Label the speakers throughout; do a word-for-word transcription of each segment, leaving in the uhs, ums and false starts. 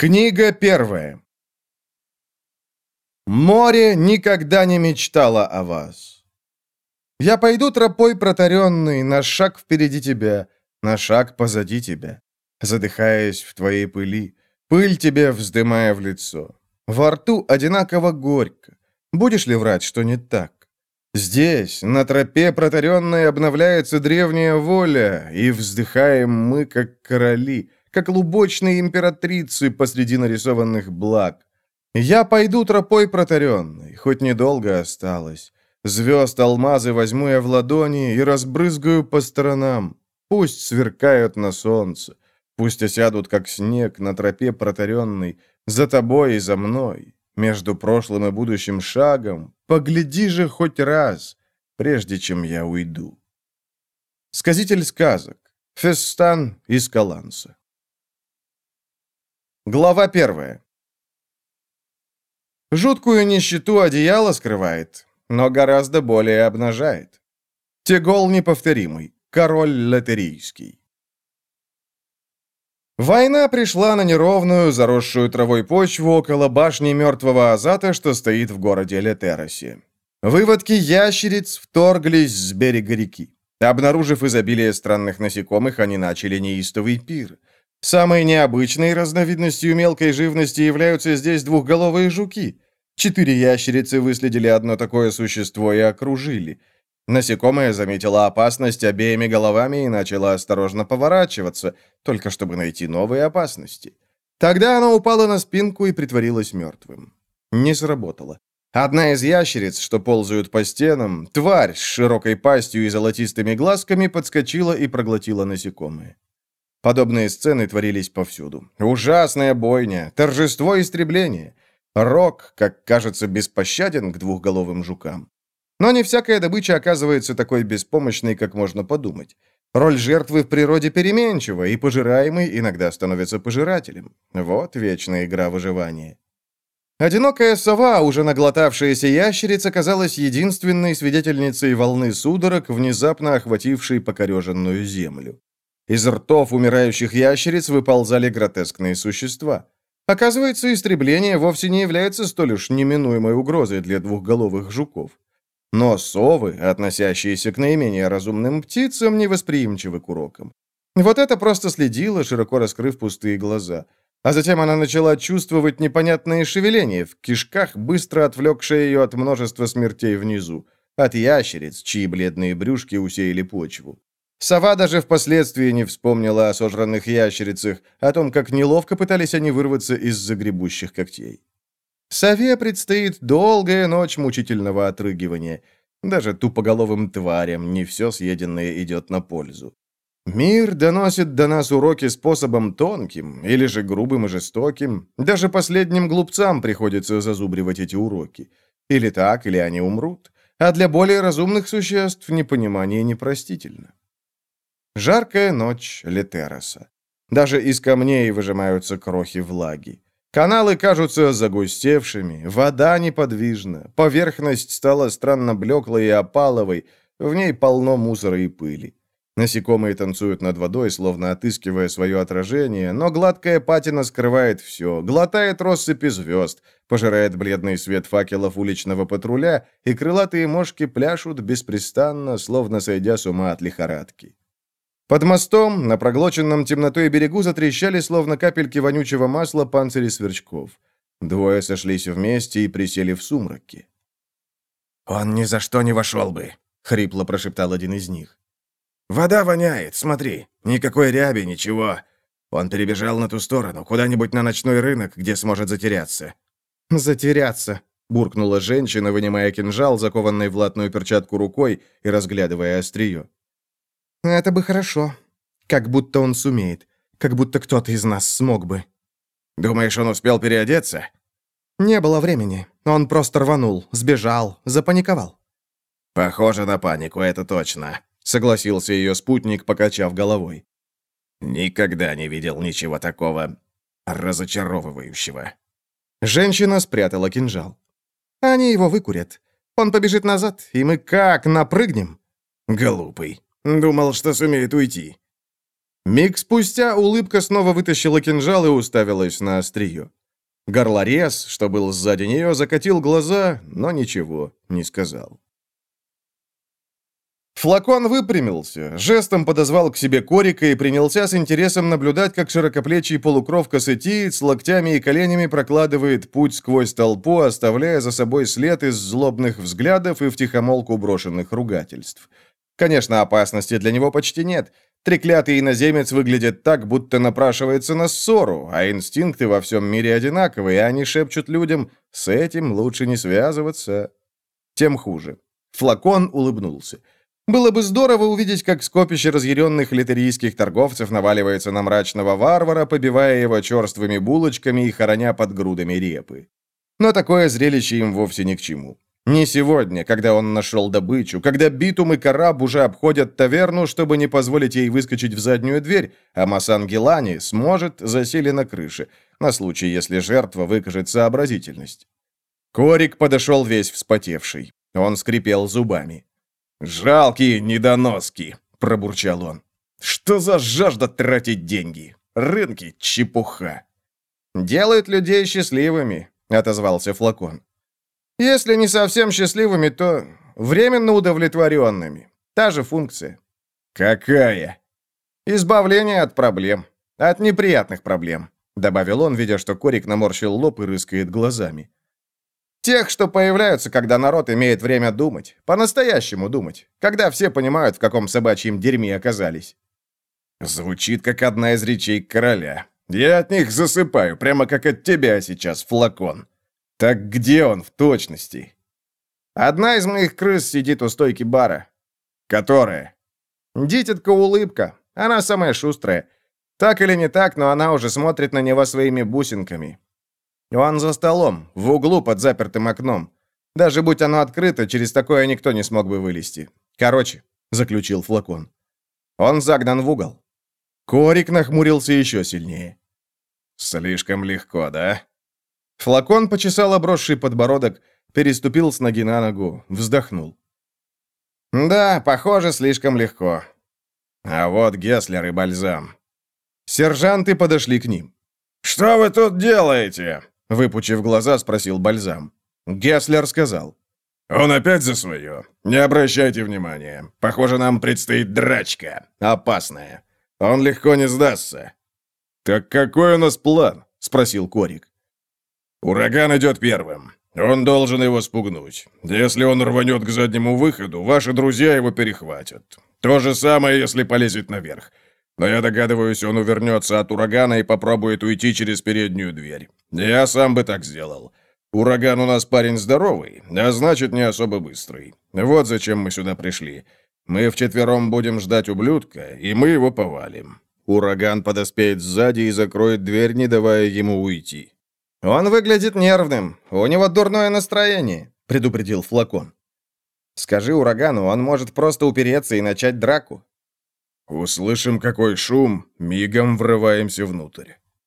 Speaker 1: Книга первая. Море никогда не мечтало о вас. Я пойду тропой протаренной, на шаг впереди тебя, на шаг позади тебя, задыхаясь в твоей пыли, пыль тебе вздымая в лицо. Во рту одинаково горько. Будешь ли врать, что не так? Здесь, на тропе протаренной, обновляется древняя воля, и вздыхаем мы, как короли, как лубочные императрицы посреди нарисованных благ. Я пойду тропой протаренной, хоть недолго осталось. Звезд алмазы возьму я в ладони и разбрызгаю по сторонам. Пусть сверкают на солнце, пусть осядут, как снег, на тропе протаренной, за тобой и за мной, между прошлым и будущим шагом. Погляди же хоть раз, прежде чем я уйду. Сказитель сказок. Фестан из Каланса. Глава первая. Жуткую нищету одеяло скрывает, но гораздо более обнажает. Тегол неповторимый, король латерийский. Война пришла на неровную, заросшую травой почву около башни мертвого Азата, что стоит в городе Летеросе. Выводки ящериц вторглись с берега реки. Обнаружив изобилие странных насекомых, они начали неистовый пир. Самой необычной разновидностью мелкой живности являются здесь двухголовые жуки. Четыре ящерицы выследили одно такое существо и окружили. Насекомое заметило опасность обеими головами и начало осторожно поворачиваться, только чтобы найти новые опасности. Тогда оно упало на спинку и притворилось мертвым. Не сработало. Одна из ящериц, что ползают по стенам, тварь с широкой пастью и золотистыми глазками, подскочила и проглотила насекомое. Подобные сцены творились повсюду. Ужасная бойня, торжество истребления. Рок, как кажется, беспощаден к двухголовым жукам. Но не всякая добыча оказывается такой беспомощной, как можно подумать. Роль жертвы в природе переменчива, и пожираемый иногда становится пожирателем. Вот вечная игра выживания. Одинокая сова, уже наглотавшаяся ящериц, оказалась единственной свидетельницей волны судорог, внезапно охватившей покореженную землю. Из ртов умирающих ящериц выползали гротескные существа. Оказывается, истребление вовсе не является столь уж неминуемой угрозой для двухголовых жуков. Но совы, относящиеся к наименее разумным птицам, невосприимчивы к урокам. Вот это просто следила, широко раскрыв пустые глаза. А затем она начала чувствовать непонятные шевеления в кишках, быстро отвлекшее ее от множества смертей внизу, от ящериц, чьи бледные брюшки усеяли почву. Сова даже впоследствии не вспомнила о сожранных ящерицах, о том, как неловко пытались они вырваться из загребущих когтей. Сове предстоит долгая ночь мучительного отрыгивания. Даже тупоголовым тварям не все съеденное идет на пользу. Мир доносит до нас уроки способом тонким, или же грубым и жестоким. Даже последним глупцам приходится зазубривать эти уроки. Или так, или они умрут. А для более разумных существ непонимание непростительно. Жаркая ночь Летероса. Даже из камней выжимаются крохи влаги. Каналы кажутся загустевшими, вода неподвижна, поверхность стала странно блеклой и опаловой, в ней полно мусора и пыли. Насекомые танцуют над водой, словно отыскивая свое отражение, но гладкая патина скрывает все, глотает россыпи звезд, пожирает бледный свет факелов уличного патруля, и крылатые мошки пляшут беспрестанно, словно сойдя с ума от лихорадки. Под мостом, на проглоченном темнотой берегу, затрещали, словно капельки вонючего масла, панцири сверчков. Двое сошлись вместе и присели в сумраке. «Он ни за что не вошел бы», — хрипло прошептал один из них. «Вода воняет, смотри, никакой ряби, ничего. Он перебежал на ту сторону, куда-нибудь на ночной рынок, где сможет затеряться». «Затеряться», — буркнула женщина, вынимая кинжал, закованный в латную перчатку рукой, и разглядывая острие. «Это бы хорошо. Как будто он сумеет. Как будто кто-то из нас смог бы». «Думаешь, он успел переодеться?» «Не было времени. Он просто рванул, сбежал, запаниковал».
Speaker 2: «Похоже на панику, это точно», — согласился ее спутник, покачав головой. «Никогда не видел ничего такого разочаровывающего».
Speaker 1: Женщина спрятала кинжал. «Они его выкурят. Он побежит назад, и мы как напрыгнем?»
Speaker 2: «Глупый. Думал, что сумеет уйти».
Speaker 1: Миг спустя улыбка снова вытащила кинжал и уставилась на острие. Горлорез, что был сзади нее, закатил глаза, но ничего не сказал. Флакон выпрямился, жестом подозвал к себе Корика и принялся с интересом наблюдать, как широкоплечий полукровка-сатиец локтями и коленями прокладывает путь сквозь толпу, оставляя за собой след из злобных взглядов и втихомолку брошенных ругательств. Конечно, опасности для него почти нет. Треклятый иноземец выглядит так, будто напрашивается на ссору, а инстинкты во всем мире одинаковые, и они шепчут людям: «С этим лучше не связываться». Тем хуже. Флакон улыбнулся. Было бы здорово увидеть, как скопище разъяренных литерийских торговцев наваливается на мрачного варвара, побивая его черствыми булочками и хороня под грудами репы. Но такое зрелище им вовсе ни к чему. Не сегодня, когда он нашел добычу, когда Битум и Караб уже обходят таверну, чтобы не позволить ей выскочить в заднюю дверь, а Масан Гелани сможет засели на крыше, на случай, если жертва выкажет сообразительность. Корик подошел весь вспотевший. Он скрипел зубами. «Жалкие недоноски!» – пробурчал он. «Что за жажда тратить деньги? Рынки – чепуха!» «Делают людей счастливыми», – отозвался Флакон. «Если не совсем счастливыми, то временно удовлетворенными. Та же функция». «Какая?» «Избавление от проблем. От неприятных проблем», – добавил он, видя, что Корик наморщил лоб и рыскает глазами. «Тех, что появляются, когда народ имеет время думать. По-настоящему думать. Когда все понимают, в каком собачьем дерьме оказались». Звучит, как одна из речей короля. Я от них засыпаю, прямо как от тебя сейчас, Флакон. Так где он в точности? Одна из моих крыс сидит у стойки бара. Которая? Дитятка-улыбка. Она самая шустрая. Так или не так, но она уже смотрит на него своими бусинками. Он за столом, в углу под запертым окном. Даже будь оно открыто, через такое никто не смог бы вылезти. Короче, заключил Флакон. Он загнан в угол. Корик нахмурился еще сильнее. Слишком легко, да? Флакон почесал обросший подбородок, переступил с ноги на ногу, вздохнул. Да, похоже, слишком легко. А вот Гесслер и Бальзам. Сержанты подошли к ним. «Что вы тут делаете?» Выпучив глаза, спросил Бальзам. Гесслер сказал. «Он опять за свое. Не обращайте внимания. Похоже, нам предстоит драчка. Опасная. Он легко не сдастся». «Так какой у нас план?» Спросил Корик. «Ураган идет первым. Он должен его спугнуть. Если он рванет к заднему выходу, ваши друзья его перехватят. То же самое, если полезет наверх. Но я догадываюсь, он увернется от урагана и попробует уйти через переднюю дверь. Я сам бы так сделал. Ураган у нас парень здоровый, а значит, не особо быстрый. Вот зачем мы сюда пришли. Мы вчетвером будем ждать ублюдка, и мы его повалим. Ураган подоспеет сзади и закроет дверь, не давая ему уйти». «Он выглядит нервным. У него дурное настроение», — предупредил Флакон. «Скажи урагану, он может просто упереться и начать драку». «Услышим, какой шум, мигом врываемся внутрь».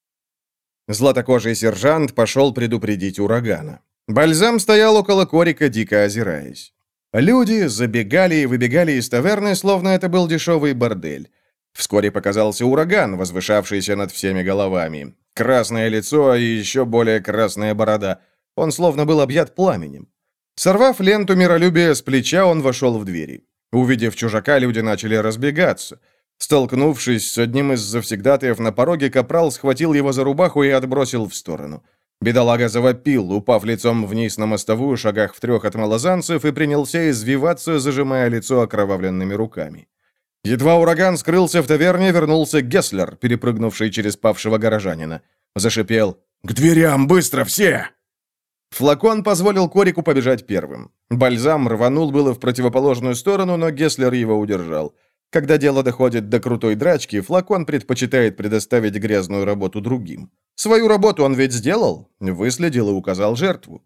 Speaker 1: Златокожий сержант пошел предупредить урагана. Бальзам стоял около Корика, дико озираясь. Люди забегали и выбегали из таверны, словно это был дешевый бордель. Вскоре показался ураган, возвышавшийся над всеми головами. Красное лицо и еще более красная борода. Он словно был объят пламенем. Сорвав ленту миролюбия с плеча, он вошел в двери. Увидев чужака, люди начали разбегаться. Столкнувшись с одним из завсегдатаев на пороге, капрал схватил его за рубаху и отбросил в сторону. Бедолага завопил, упав лицом вниз на мостовую, шагах в трех от малозанцев, и принялся извиваться, зажимая лицо окровавленными руками. Едва ураган скрылся в таверне, вернулся Гесслер, перепрыгнувший через павшего горожанина. Зашипел: «К дверям, быстро, все!» Флакон позволил Корику побежать первым. Бальзам рванул было в противоположную сторону, но Гесслер его удержал. Когда дело доходит до крутой драчки, Флакон предпочитает предоставить грязную работу другим. Свою работу он ведь сделал, выследил и указал жертву.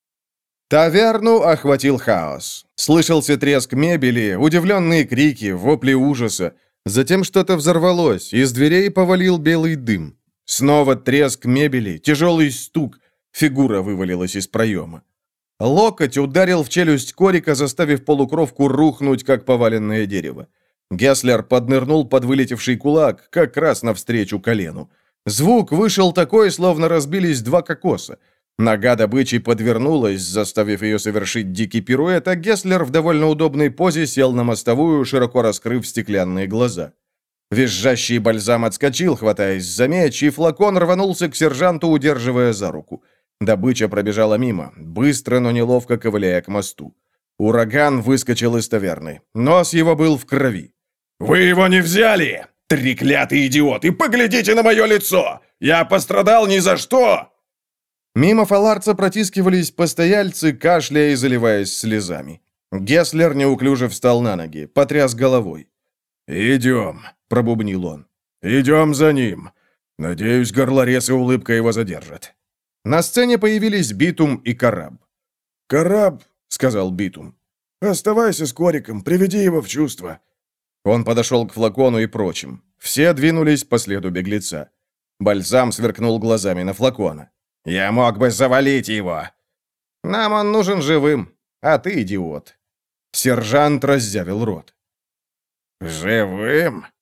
Speaker 1: Таверну охватил хаос. Слышался треск мебели, удивленные крики, вопли ужаса. Затем что-то взорвалось, из дверей повалил белый дым. Снова треск мебели, тяжелый стук. Фигура вывалилась из проема. Локоть ударил в челюсть Корика, заставив полукровку рухнуть, как поваленное дерево. Гесслер поднырнул под вылетевший кулак, как раз навстречу колену. Звук вышел такой, словно разбились два кокоса. Нога добычи подвернулась, заставив ее совершить дикий пируэт, а Гесслер в довольно удобной позе сел на мостовую, широко раскрыв стеклянные глаза. Визжащий бальзам отскочил, хватаясь за меч, и флакон рванулся к сержанту, удерживая за руку. Добыча пробежала мимо, быстро, но неловко ковыляя к мосту. Ураган выскочил из таверны. Нос его был в крови.
Speaker 2: «Вы его не взяли? Треклятый идиот! И поглядите на мое лицо! Я пострадал ни за что!»
Speaker 1: Мимо фаларца протискивались постояльцы, кашляя и заливаясь слезами. Гесслер неуклюже встал на ноги, потряс головой.
Speaker 2: «Идем», — пробубнил он. «Идем за ним. Надеюсь, горлорез и улыбка его задержат».
Speaker 1: На сцене появились Битум и Караб.
Speaker 2: «Караб», — сказал Битум, — «оставайся с Кориком, приведи его в чувство».
Speaker 1: Он подошел к флакону и прочим. Все двинулись по следу беглеца. Бальзам сверкнул глазами на флакона.
Speaker 2: «Я мог бы завалить его!»
Speaker 1: «Нам он нужен живым, а ты идиот». Сержант раззявил рот.
Speaker 2: «Живым?»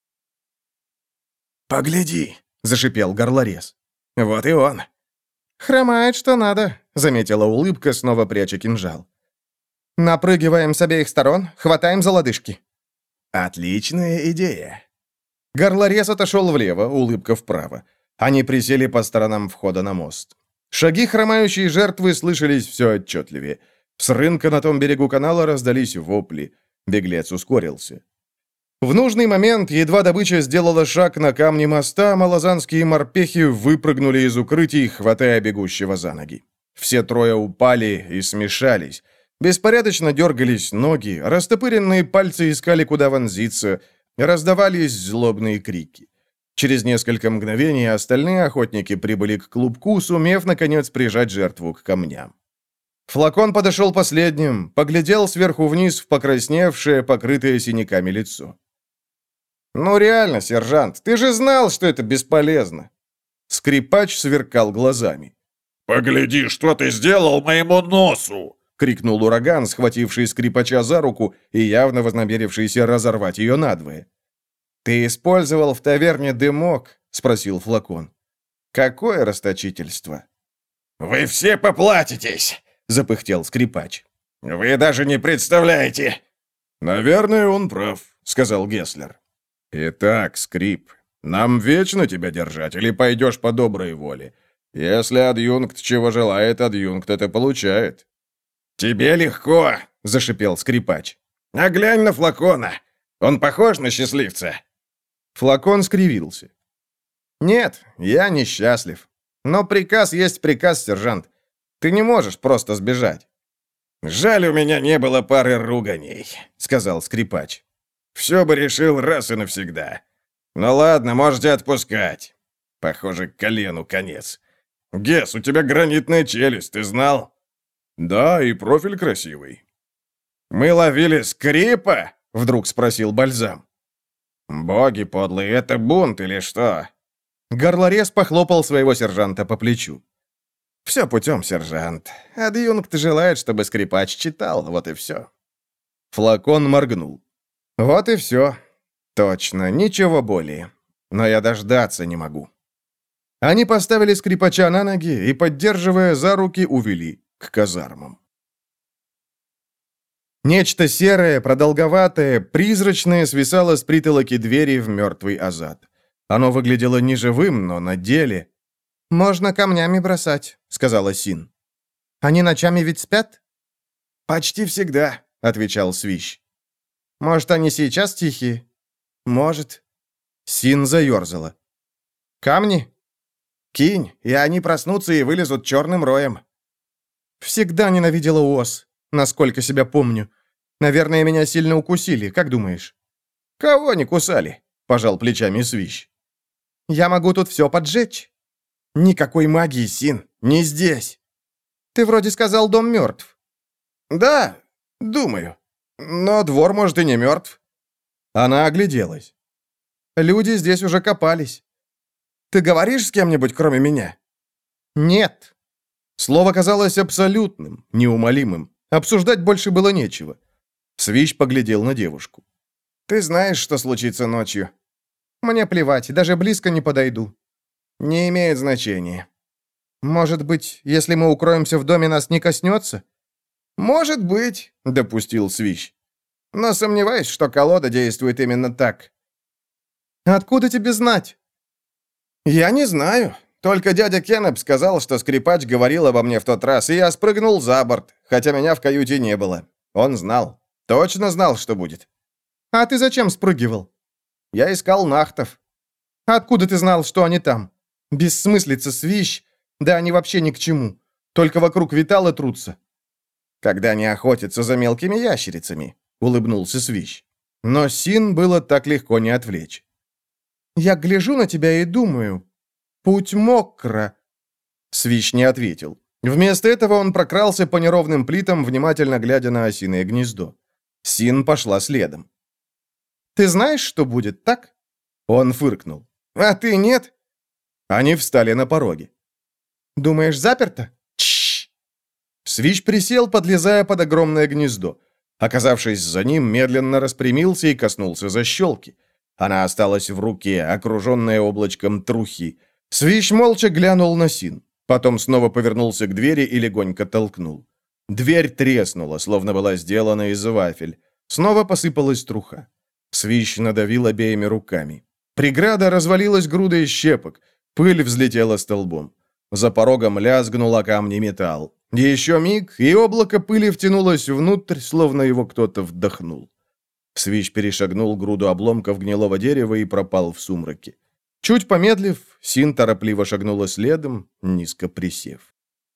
Speaker 3: «Погляди», —
Speaker 1: зашипел горлорез.
Speaker 3: «Вот и он».
Speaker 1: «Хромает, что надо», — заметила улыбка, снова пряча кинжал. «Напрыгиваем с обеих сторон, хватаем за лодыжки».
Speaker 3: «Отличная идея».
Speaker 1: Горлорез отошел влево, улыбка вправо. Они присели по сторонам входа на мост. Шаги хромающей жертвы слышались все отчетливее. С рынка на том берегу канала раздались вопли. Беглец ускорился. В нужный момент, едва добыча сделала шаг на камне моста, малозанские морпехи выпрыгнули из укрытий, хватая бегущего за ноги. Все трое упали и смешались. Беспорядочно дергались ноги, растопыренные пальцы искали, куда вонзиться, раздавались злобные крики. Через несколько мгновений остальные охотники прибыли к клубку, сумев, наконец, прижать жертву к камням. Флакон подошел последним, поглядел сверху вниз в покрасневшее, покрытое синяками лицо. «Ну реально, сержант, ты же знал, что это бесполезно!» Скрипач сверкал глазами.
Speaker 2: «Погляди, что ты сделал моему носу!»
Speaker 1: — крикнул ураган, схвативший скрипача за руку и явно вознамерившийся разорвать ее надвое. «Ты использовал в таверне дымок?» — спросил флакон. «Какое расточительство!»
Speaker 2: «Вы все поплатитесь!» — запыхтел скрипач. «Вы даже не представляете!»
Speaker 1: «Наверное, он прав», — сказал Гесслер. «Итак, Скрип, нам вечно тебя держать или пойдешь по доброй воле? Если адъюнкт чего желает, адъюнкт это получает».
Speaker 2: «Тебе легко»,
Speaker 1: — зашипел скрипач.
Speaker 2: «А глянь на флакона. Он похож на счастливца?»
Speaker 1: Флакон скривился. «Нет, я несчастлив. Но приказ есть приказ, сержант. Ты не можешь просто сбежать».
Speaker 2: «Жаль, у меня не было пары руганей», — сказал скрипач. «Все бы решил раз и навсегда. Ну ладно, можете отпускать. Похоже, к колену конец. Гес, у тебя гранитная челюсть, ты знал?»
Speaker 1: «Да, и профиль красивый».
Speaker 2: «Мы ловили скрипа?» — вдруг спросил Бальзам. «Боги подлые, это бунт или что?»
Speaker 1: Горлорез похлопал своего сержанта по плечу.
Speaker 2: «Все путем, сержант. Адъюнкт желает, чтобы скрипач читал, вот и все».
Speaker 1: Флакон моргнул. «Вот и все. Точно, ничего более. Но я дождаться не могу». Они поставили скрипача на ноги и, поддерживая за руки, увели к казармам. Нечто серое, продолговатое, призрачное свисало с притолоки двери в мертвый азат. Оно выглядело неживым, но на деле... «Можно камнями бросать», — сказала Син. «Они ночами ведь спят?»
Speaker 3: «Почти всегда», —
Speaker 1: отвечал Свищ. «Может, они сейчас тихие?»
Speaker 3: «Может».
Speaker 1: Син заерзала. «Камни?»
Speaker 3: «Кинь, и они проснутся и вылезут черным роем».
Speaker 1: «Всегда ненавидела ос, насколько себя помню. Наверное, меня сильно укусили, как думаешь?» «Кого не кусали?» — пожал плечами Свищ. «Я могу тут все поджечь».
Speaker 3: «Никакой магии, Син, не здесь».
Speaker 1: «Ты вроде сказал, дом мертв».
Speaker 3: «Да, думаю.
Speaker 1: Но двор, может, и не мертв». Она огляделась. «Люди здесь уже копались».
Speaker 3: «Ты говоришь с кем-нибудь, кроме меня?»
Speaker 1: «Нет». Слово казалось абсолютным, неумолимым. Обсуждать больше было нечего. Свищ поглядел на девушку.
Speaker 3: Ты знаешь, что случится ночью.
Speaker 1: Мне плевать, даже близко не подойду.
Speaker 3: Не имеет значения.
Speaker 1: Может быть, если мы укроемся в доме, нас не коснется?
Speaker 3: Может быть, допустил Свищ. Но сомневаюсь, что колода действует именно так.
Speaker 1: Откуда тебе знать?
Speaker 3: Я не знаю. Только дядя Кеннеп сказал, что скрипач говорил обо мне в тот раз, и я спрыгнул за борт, хотя меня в каюте не было. Он знал. Точно знал, что будет.
Speaker 1: А ты зачем спрыгивал?
Speaker 3: Я искал нахтов.
Speaker 1: Откуда ты знал, что они там? Бессмыслица, Свищ. Да они вообще ни к чему. Только вокруг витала трутся.
Speaker 3: Когда не охотятся за мелкими ящерицами, улыбнулся Свищ.
Speaker 1: Но Син было так легко не отвлечь. Я гляжу на тебя и думаю, путь мокро.
Speaker 3: Свищ не ответил. Вместо этого он прокрался по неровным плитам, внимательно глядя на осиное гнездо. Син пошла следом.
Speaker 1: «Ты знаешь, что будет, так?»
Speaker 3: Он фыркнул.
Speaker 1: «А ты нет?»
Speaker 3: Они встали на пороге.
Speaker 1: «Думаешь, заперто?»
Speaker 3: «Тш!» Свищ присел, подлезая под огромное гнездо. Оказавшись за ним, медленно распрямился и коснулся защелки. Она осталась в руке, окруженная облачком трухи. Свищ молча глянул на Син. Потом снова повернулся к двери и легонько толкнул. Дверь треснула, словно была сделана из вафель. Снова посыпалась труха. Свищ надавил обеими руками. Преграда развалилась грудой щепок. Пыль взлетела столбом. За порогом лязгнул о камни металл. Еще миг, и облако пыли втянулось внутрь, словно его кто-то вдохнул. Свищ перешагнул груду обломков гнилого дерева и пропал в сумраке. Чуть помедлив, Син торопливо шагнула следом, низко присев.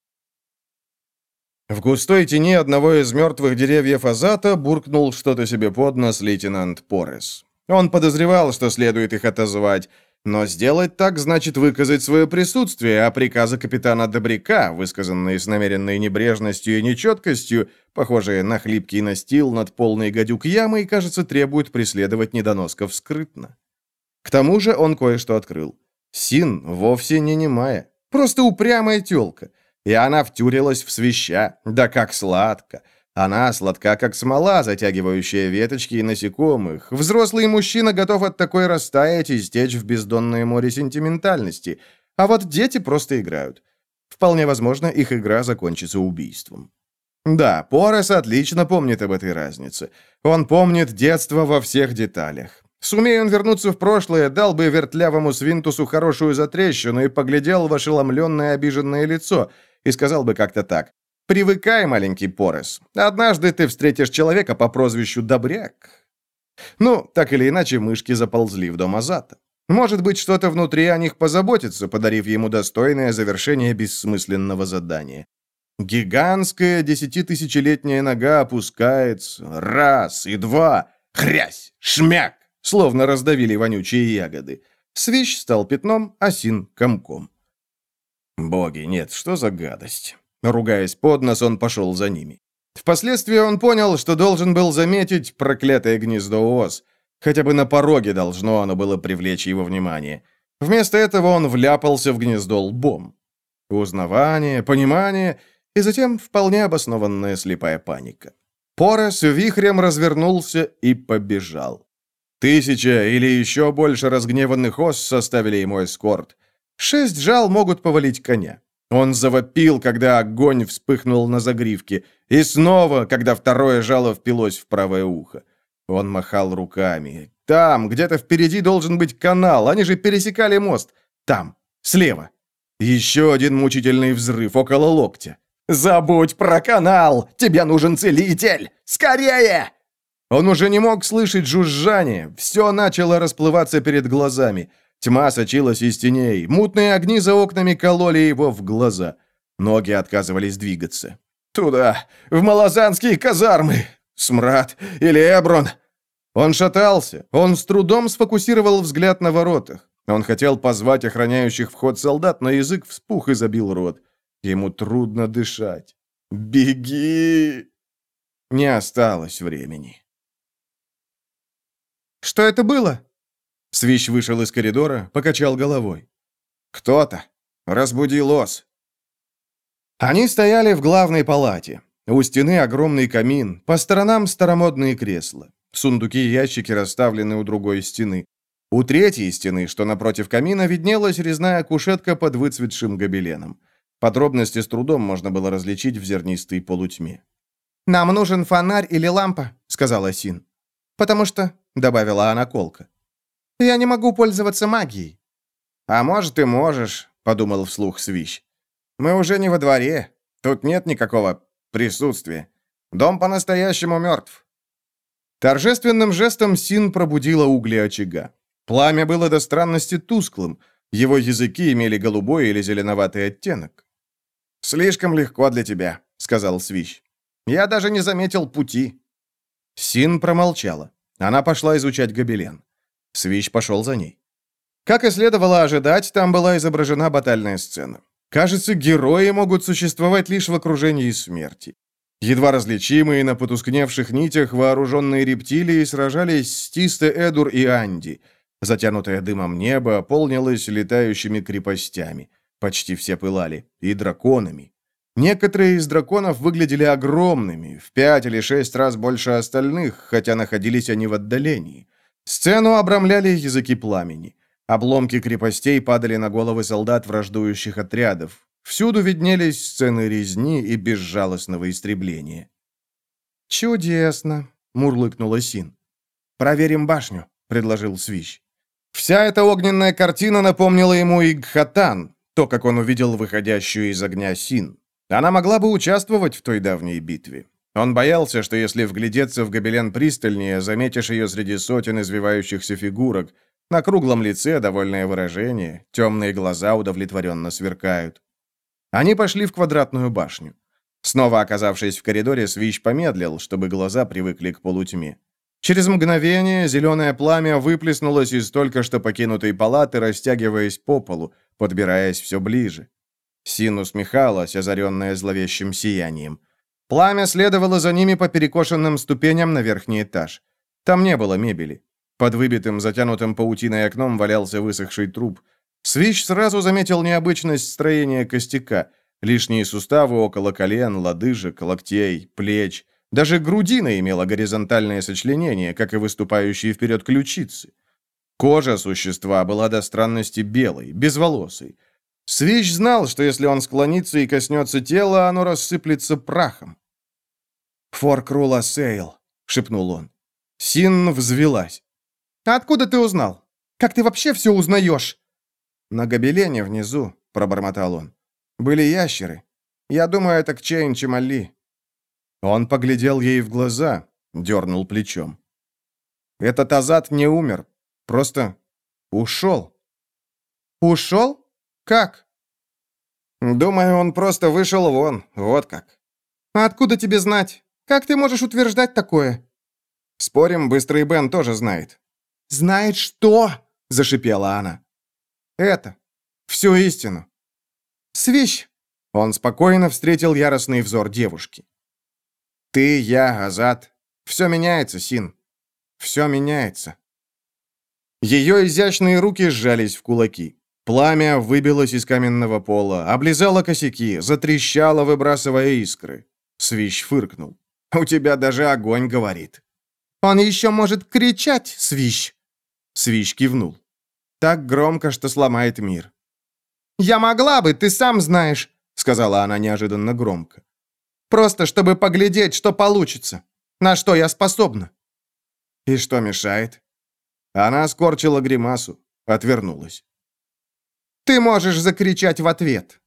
Speaker 3: В густой тени одного из мертвых деревьев Азата буркнул что-то себе под нос лейтенант Порес. Он подозревал, что следует их отозвать, но сделать так значит выказать свое присутствие, а приказы капитана Добряка, высказанные с намеренной небрежностью и нечеткостью, похожие на хлипкий настил над полной гадюк ямой, кажется, требуют преследовать недоносков скрытно. К тому же он кое-что открыл. Син вовсе не немая, просто упрямая тёлка. И она втюрилась в Свища, да как сладко. Она сладка, как смола, затягивающая веточки и насекомых. Взрослый мужчина готов от такой растаять и стечь в бездонное море сентиментальности. А вот дети просто играют. Вполне возможно, их игра закончится убийством. Да, Порес отлично помнит об этой разнице. Он помнит детство во всех деталях. Сумея он вернуться в прошлое, дал бы вертлявому свинтусу хорошую затрещину и поглядел в ошеломленное обиженное лицо и сказал бы как-то так: «Привыкай, маленький Порес. Однажды ты встретишь человека по прозвищу Добряк». Ну, так или иначе, мышки заползли в дом Азата. Может быть, что-то внутри о них позаботится, подарив ему достойное завершение бессмысленного задания. Гигантская десятитысячелетняя нога опускается. Раз и два. Хрясь! Шмяк! Словно раздавили вонючие ягоды. Свищ стал пятном, а Син — комком. Боги, нет, что за гадость? Ругаясь под нос, он пошел за ними. Впоследствии он понял, что должен был заметить проклятое гнездо ос. Хотя бы на пороге должно оно было привлечь его внимание. Вместо этого он вляпался в гнездо лбом. Узнавание, понимание и затем вполне обоснованная слепая паника. Порес вихрем развернулся и побежал. Тысяча или еще больше разгневанных ос составили ему эскорт. Шесть жал могут повалить коня. Он завопил, когда огонь вспыхнул на загривке, и снова, когда второе жало впилось в правое ухо. Он махал руками. Там, где-то впереди должен быть канал, они же пересекали мост. Там, слева. Еще один мучительный взрыв около локтя. «Забудь про канал! Тебе нужен целитель! Скорее!» Он уже не мог слышать жужжание, все начало расплываться перед глазами. Тьма сочилась из теней, мутные огни за окнами кололи его в глаза. Ноги отказывались двигаться. «Туда, в малозанские казармы! Смрад или Эброн!» Он шатался, он с трудом сфокусировал взгляд на воротах. Он хотел позвать охраняющих вход солдат, но язык вспух и забил рот. Ему трудно дышать. «Беги!» Не осталось времени.
Speaker 1: «Что это было?»
Speaker 3: Свищ вышел из коридора, покачал головой. «Кто-то разбудил ос». Они стояли в главной палате. У стены огромный камин, по сторонам старомодные кресла.
Speaker 1: Сундуки и ящики расставлены у другой стены. У третьей стены, что напротив камина, виднелась резная кушетка под выцветшим гобеленом. Подробности с трудом можно было различить в зернистой полутьме. «Нам нужен фонарь или лампа», — сказала Син. «Потому что», — добавила она колко, — «я не могу пользоваться магией». «А может, и можешь», — подумал вслух Свищ. «Мы уже не во дворе. Тут нет никакого присутствия. Дом по-настоящему мертв». Торжественным жестом Син пробудила угли очага. Пламя было до странности тусклым. Его языки имели голубой или зеленоватый оттенок. «Слишком легко для тебя», — сказал Свищ. «Я даже не заметил пути». Син промолчала. Она пошла изучать гобелен. Свищ пошел за ней. Как и следовало ожидать, там была изображена батальная сцена. Кажется, герои могут существовать лишь в окружении смерти. Едва различимые на потускневших нитях вооруженные рептилии сражались с Тисте, Эдур и Анди. Затянутое дымом небо полнилось летающими крепостями. Почти все пылали. И драконами. Некоторые из драконов выглядели огромными, в пять или шесть раз больше остальных, хотя находились они в отдалении. Сцену обрамляли языки пламени. Обломки крепостей падали на головы солдат враждующих отрядов. Всюду виднелись сцены резни и безжалостного истребления. «Чудесно!» — мурлыкнула Син. «Проверим башню», — предложил Свищ. Вся эта огненная картина напомнила ему Игхатан, то, как он увидел выходящую из огня Син. Она могла бы участвовать в той давней битве. Он боялся, что если вглядеться в гобелен пристальнее, заметишь ее среди сотен извивающихся фигурок. На круглом лице довольное выражение, темные глаза удовлетворенно сверкают. Они пошли в квадратную башню. Снова оказавшись в коридоре, Свищ помедлил, чтобы глаза привыкли к полутьме. Через мгновение зеленое пламя выплеснулось из только что покинутой палаты, растягиваясь по полу, подбираясь все ближе. Син усмехалась, озаренная зловещим сиянием. Пламя следовало за ними по перекошенным ступеням на верхний этаж. Там не было мебели. Под выбитым, затянутым паутиной окном валялся высохший труп. Свищ сразу заметил необычность строения костяка. Лишние суставы около колен, лодыжек, локтей, плеч. Даже грудина имела горизонтальное сочленение, как и выступающие вперед ключицы. Кожа существа была до странности белой, безволосой. Свищ знал, что если он склонится и коснется тела, оно рассыплется прахом. «Форкрула Сейл», — шепнул он. Син взвелась. «Откуда ты узнал? Как ты вообще все узнаешь?» «На гобелене внизу», — пробормотал он. «Были ящеры. Я думаю, это Кчейн Чемали». Он поглядел ей в глаза, дернул плечом. «Этот Азат не умер, просто ушел». «Ушел? Как?» «Думаю, он просто вышел вон, вот как». «А откуда тебе знать? Как ты можешь утверждать такое?» «Спорим, Быстрый Бен тоже знает». «Знает что?» — зашипела она. «Это. Всю истину». «Свищ!» — он спокойно встретил яростный взор девушки. «Ты, я, Азат. Все меняется, Син. Все меняется». Ее изящные руки сжались в кулаки. Пламя выбилось из каменного пола, облизало косяки, затрещало, выбрасывая искры. Свищ фыркнул. «У тебя даже огонь говорит». «Он еще может кричать, Свищ!» Свищ кивнул. «Так громко, что сломает мир». «Я могла бы, ты сам знаешь», — сказала она неожиданно громко. «Просто чтобы поглядеть, что получится. На что я способна». «И что мешает?» Она скорчила гримасу, отвернулась. «Ты можешь закричать в ответ».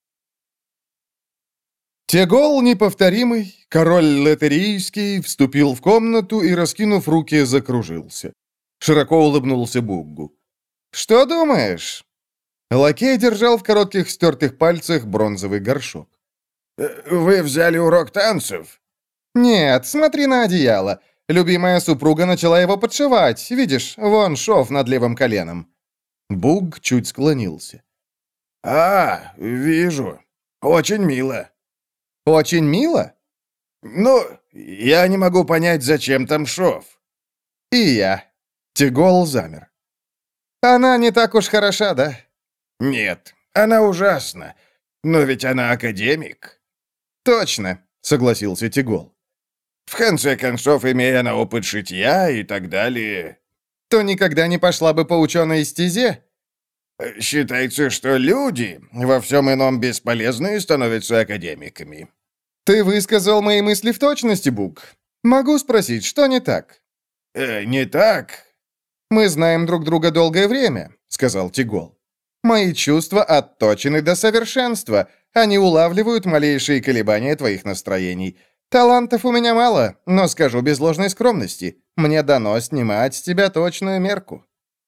Speaker 1: Тегол неповторимый, король летерийский, вступил в комнату и, раскинув руки, закружился. Широко улыбнулся Буггу. «Что думаешь?» Лакей держал в коротких стертых пальцах бронзовый горшок.
Speaker 2: «Вы взяли урок танцев?»
Speaker 1: «Нет, смотри на одеяло. Любимая супруга начала его подшивать. Видишь, вон шов над левым коленом». Буг чуть склонился.
Speaker 2: «А, вижу. Очень мило».
Speaker 1: «Очень мило?»
Speaker 2: «Ну, я не могу понять, зачем там шов».
Speaker 1: «И я». Тегол замер. «Она не так уж хороша, да?»
Speaker 2: «Нет, она ужасна. Но ведь она академик».
Speaker 1: «Точно», — согласился Тегол.
Speaker 2: В конце концов, имея на опыт шитья и так далее,
Speaker 3: то никогда не пошла бы по ученой стезе.
Speaker 2: Считается, что люди во всем ином бесполезны и становятся академиками.
Speaker 3: Ты высказал мои мысли в точности, Буг. Могу спросить, что не так?
Speaker 2: Э, не так?
Speaker 3: Мы знаем друг друга долгое время, сказал Тигол. Мои чувства отточены до совершенства. Они улавливают малейшие колебания твоих настроений. Талантов у меня мало, но скажу без ложной скромности. Мне дано снимать с тебя точную мерку.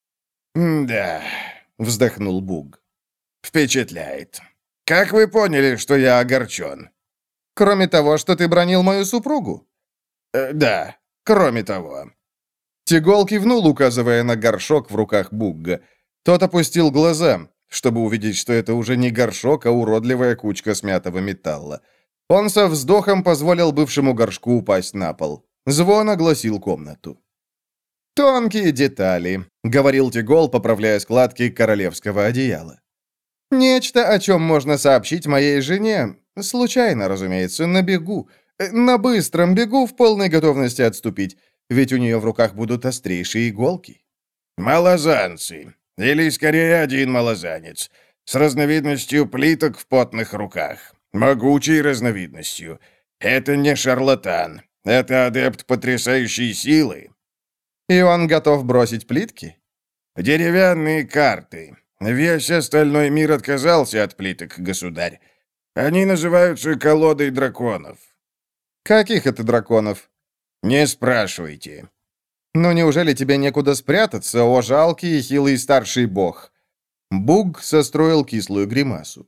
Speaker 2: «Да», — вздохнул Буг. «Впечатляет. Как вы поняли, что я огорчен?»
Speaker 3: «Кроме того, что ты бранил мою супругу?»
Speaker 2: э, «Да, кроме того».
Speaker 3: Тигол кивнул, указывая на горшок в руках Бугга. Тот опустил глаза, чтобы увидеть, что это уже не горшок, а уродливая кучка смятого металла. Он со вздохом позволил бывшему горшку упасть на пол. Звон огласил комнату. «Тонкие детали», — говорил Тигол, поправляя складки королевского одеяла. «Нечто, о чем можно сообщить моей жене. Случайно, разумеется, на бегу. На быстром бегу в полной готовности отступить, ведь у нее в руках будут острейшие иголки».
Speaker 2: «Малозанцы. Или, скорее, один малозанец. С разновидностью плиток в потных руках. Могучей разновидностью. Это не шарлатан. Это адепт потрясающей силы».
Speaker 3: «И он готов бросить плитки?»
Speaker 2: «Деревянные карты. Весь остальной мир отказался от плиток, государь. Они называются колодой драконов».
Speaker 3: «Каких это драконов?»
Speaker 2: «Не спрашивайте».
Speaker 3: «Ну неужели тебе некуда спрятаться, о жалкий и хилый старший бог?» Буг состроил кислую гримасу.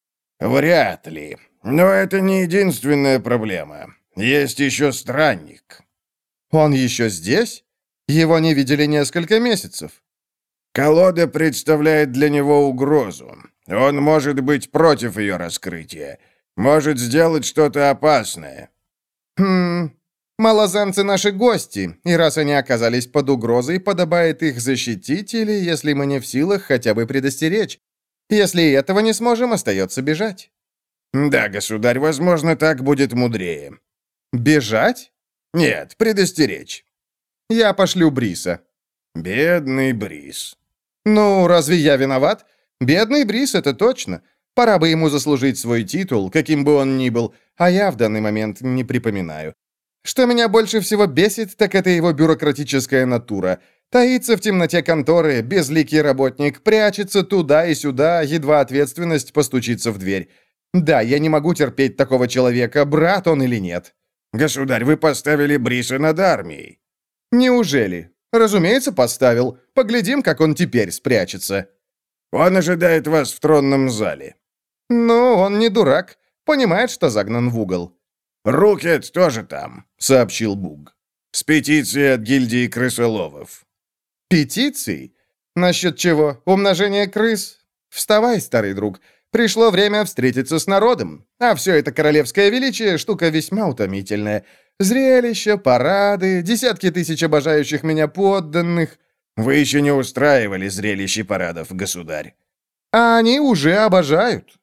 Speaker 2: «Вряд ли. Но это не единственная проблема. Есть еще странник».
Speaker 3: «Он еще здесь? Его не видели несколько месяцев».
Speaker 2: «Колода представляет для него угрозу. Он может быть против ее раскрытия. Может сделать что-то опасное».
Speaker 3: «Хм... Малозанцы наши гости, и раз они оказались под угрозой, подобает их защитить или, если мы не в силах, хотя бы предостеречь. Если этого не сможем, остается бежать».
Speaker 2: «Да, государь, возможно, так будет мудрее».
Speaker 3: «Бежать?»
Speaker 2: «Нет, предостеречь».
Speaker 3: «Я пошлю Бриса».
Speaker 2: «Бедный Брис».
Speaker 3: «Ну, разве я виноват? Бедный Брис, это точно. Пора бы ему заслужить свой титул, каким бы он ни был, а я в данный момент не припоминаю. Что меня больше всего бесит, так это его бюрократическая натура. Таится в темноте конторы, безликий работник, прячется туда и сюда, едва ответственность постучится в дверь. Да, я не могу терпеть такого человека, брат он или нет».
Speaker 2: «Государь, вы поставили Бриса над армией».
Speaker 3: «Неужели?» «Разумеется, поставил. Поглядим, как он теперь спрячется».
Speaker 2: «Он ожидает вас в тронном зале».
Speaker 3: «Ну, он не дурак. Понимает, что загнан в угол».
Speaker 2: «Рукет тоже там», — сообщил Буг. «С петицией от гильдии крысоловов».
Speaker 3: «Петицией? Насчет чего? Умножение крыс? Вставай, старый друг. Пришло время встретиться с народом. А все это королевское величие — штука весьма утомительная. Зрелища, парады, десятки тысяч обожающих меня подданных».
Speaker 2: «Вы еще не устраивали зрелищ парадов, государь».
Speaker 3: «А они уже обожают».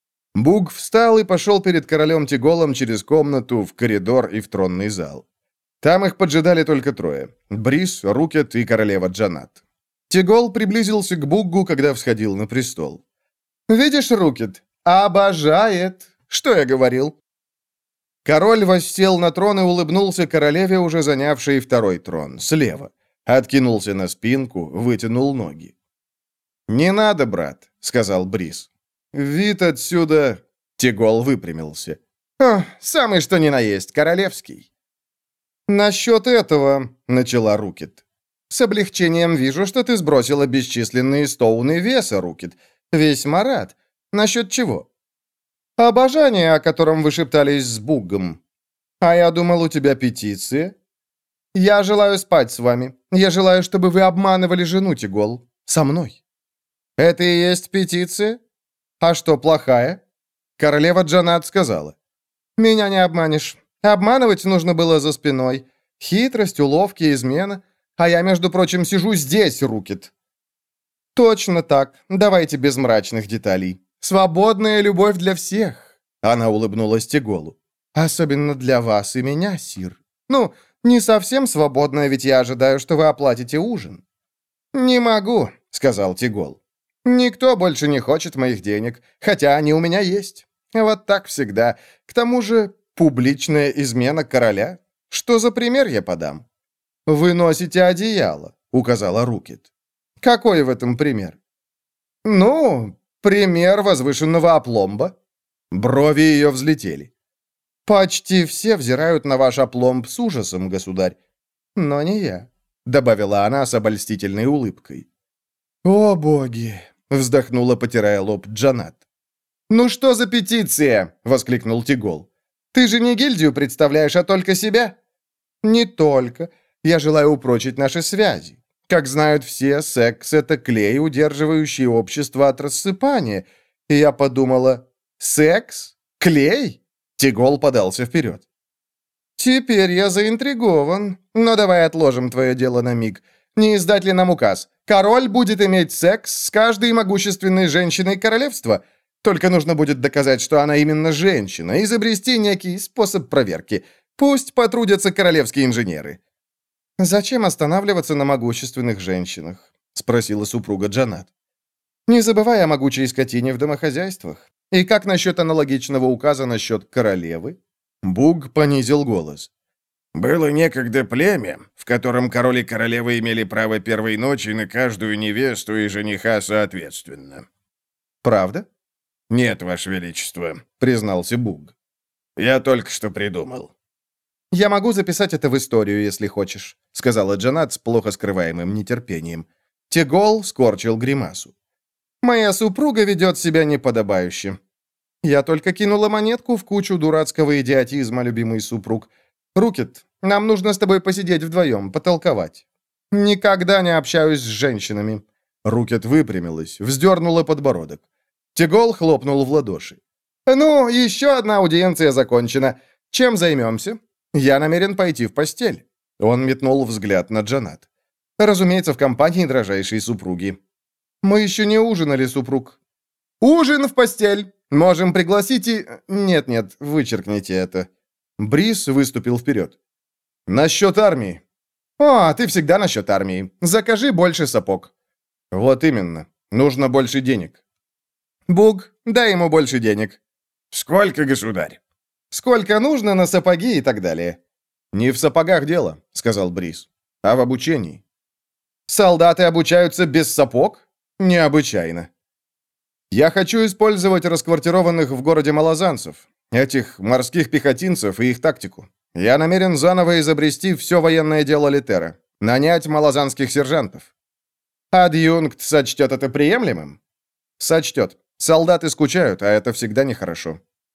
Speaker 3: Буг встал и пошел перед королем Тиголом через комнату, в коридор и в тронный зал. Там их поджидали только трое — Брис, Рукет и королева Джанат. Тигол приблизился к Буггу, когда всходил на престол. «Видишь, Рукет? Обожает! Что я говорил?» Король воссел на трон и улыбнулся королеве, уже занявшей второй трон, слева. Откинулся на спинку, вытянул ноги. «Не надо, брат», — сказал Брис. «Вид отсюда...» — Тигол выпрямился. «О, самый что ни на есть, королевский». «Насчет этого...» — начала Рукет. «С облегчением вижу, что ты сбросила бесчисленные стоуны веса, Рукет. Весьма рад. Насчет чего?» «Обожание, о котором вы шептались с Буггом. А я думал, у тебя петиция». «Я желаю спать с вами. Я желаю, чтобы вы обманывали жену, Тигол. Со мной». «Это и есть петиция? А что, плохая?» Королева Джанат сказала. «Меня не обманешь. Обманывать нужно было за спиной. Хитрость, уловки, измена. А я, между прочим, сижу здесь, Рукет». «Точно так. Давайте без мрачных деталей. Свободная любовь для всех». Она улыбнулась Тиголу. «Особенно для вас и меня, сир».
Speaker 1: Ну, не совсем свободная, ведь я ожидаю, что вы оплатите ужин». «Не могу», — сказал Тигол. «Никто больше не хочет моих денег, хотя они у меня есть. Вот так всегда. К тому же публичная измена короля. Что за пример я подам?» «Вы носите одеяло», — указала Рукет. «Какой в этом пример?» «Ну, пример возвышенного опломба». Брови ее взлетели. «Почти все взирают на ваш опломб с ужасом, государь. Но не я», — добавила она с обольстительной улыбкой. «О, боги!» — вздохнула, потирая лоб Джанат. «Ну что за петиция?» — воскликнул Тигол. «Ты же не гильдию представляешь, а только себя?» «Не только. Я желаю упрочить наши связи. Как знают все, секс — это клей, удерживающий общество от рассыпания. И я подумала, секс? Клей?» Тигол подался вперед. «Теперь я заинтригован. Но давай отложим твое дело на миг. Не издать ли нам указ? Король будет иметь секс с каждой могущественной женщиной королевства. Только нужно будет доказать, что она именно женщина, изобрести некий способ проверки. Пусть потрудятся королевские инженеры». «Зачем останавливаться на могущественных женщинах?» — спросила супруга Джанат. «Не забывай о могучей скотине в домохозяйствах. И как насчет аналогичного указа насчет королевы?» Буг понизил голос.
Speaker 2: «Было некогда племя, в котором король и королева имели право первой ночи на каждую невесту и жениха соответственно».
Speaker 1: «Правда?»
Speaker 2: «Нет, Ваше Величество», —
Speaker 1: признался Буг.
Speaker 2: «Я только что придумал».
Speaker 1: «Я могу записать это в историю, если хочешь», — сказала Джанат с плохо скрываемым нетерпением. Тигол скорчил гримасу. «Моя супруга ведет себя неподобающе. Я только кинула монетку в кучу дурацкого идиотизма, любимый супруг. Рукет, нам нужно с тобой посидеть вдвоем, потолковать. Никогда не общаюсь с женщинами». Рукет выпрямилась, вздернула подбородок. Тигол хлопнул в ладоши. «Ну, еще одна аудиенция закончена. Чем займемся? Я намерен пойти в постель». Он метнул взгляд на Джанат. «Разумеется, в компании дрожайшей супруги». «Мы еще не ужинали, супруг». «Ужин в постель! Можем пригласить и...» «Нет-нет, вычеркните это». Брис выступил вперед. «Насчет армии». «О, ты всегда насчет армии. Закажи больше сапог». «Вот именно. Нужно больше денег». «Буг, дай ему больше денег».
Speaker 2: «Сколько, государь?»
Speaker 1: «Сколько нужно на сапоги и так далее». «Не в сапогах дело», — сказал Брис, — «а в обучении». «Солдаты обучаются без сапог? Необычайно». «Я хочу использовать расквартированных в городе малозанцев, этих морских пехотинцев и их тактику. Я намерен заново изобрести все военное дело Литера, нанять малозанских сержантов». «Адъюнкт сочтет это приемлемым?» «Сочтет. Солдаты скучают, а это всегда нехорошо».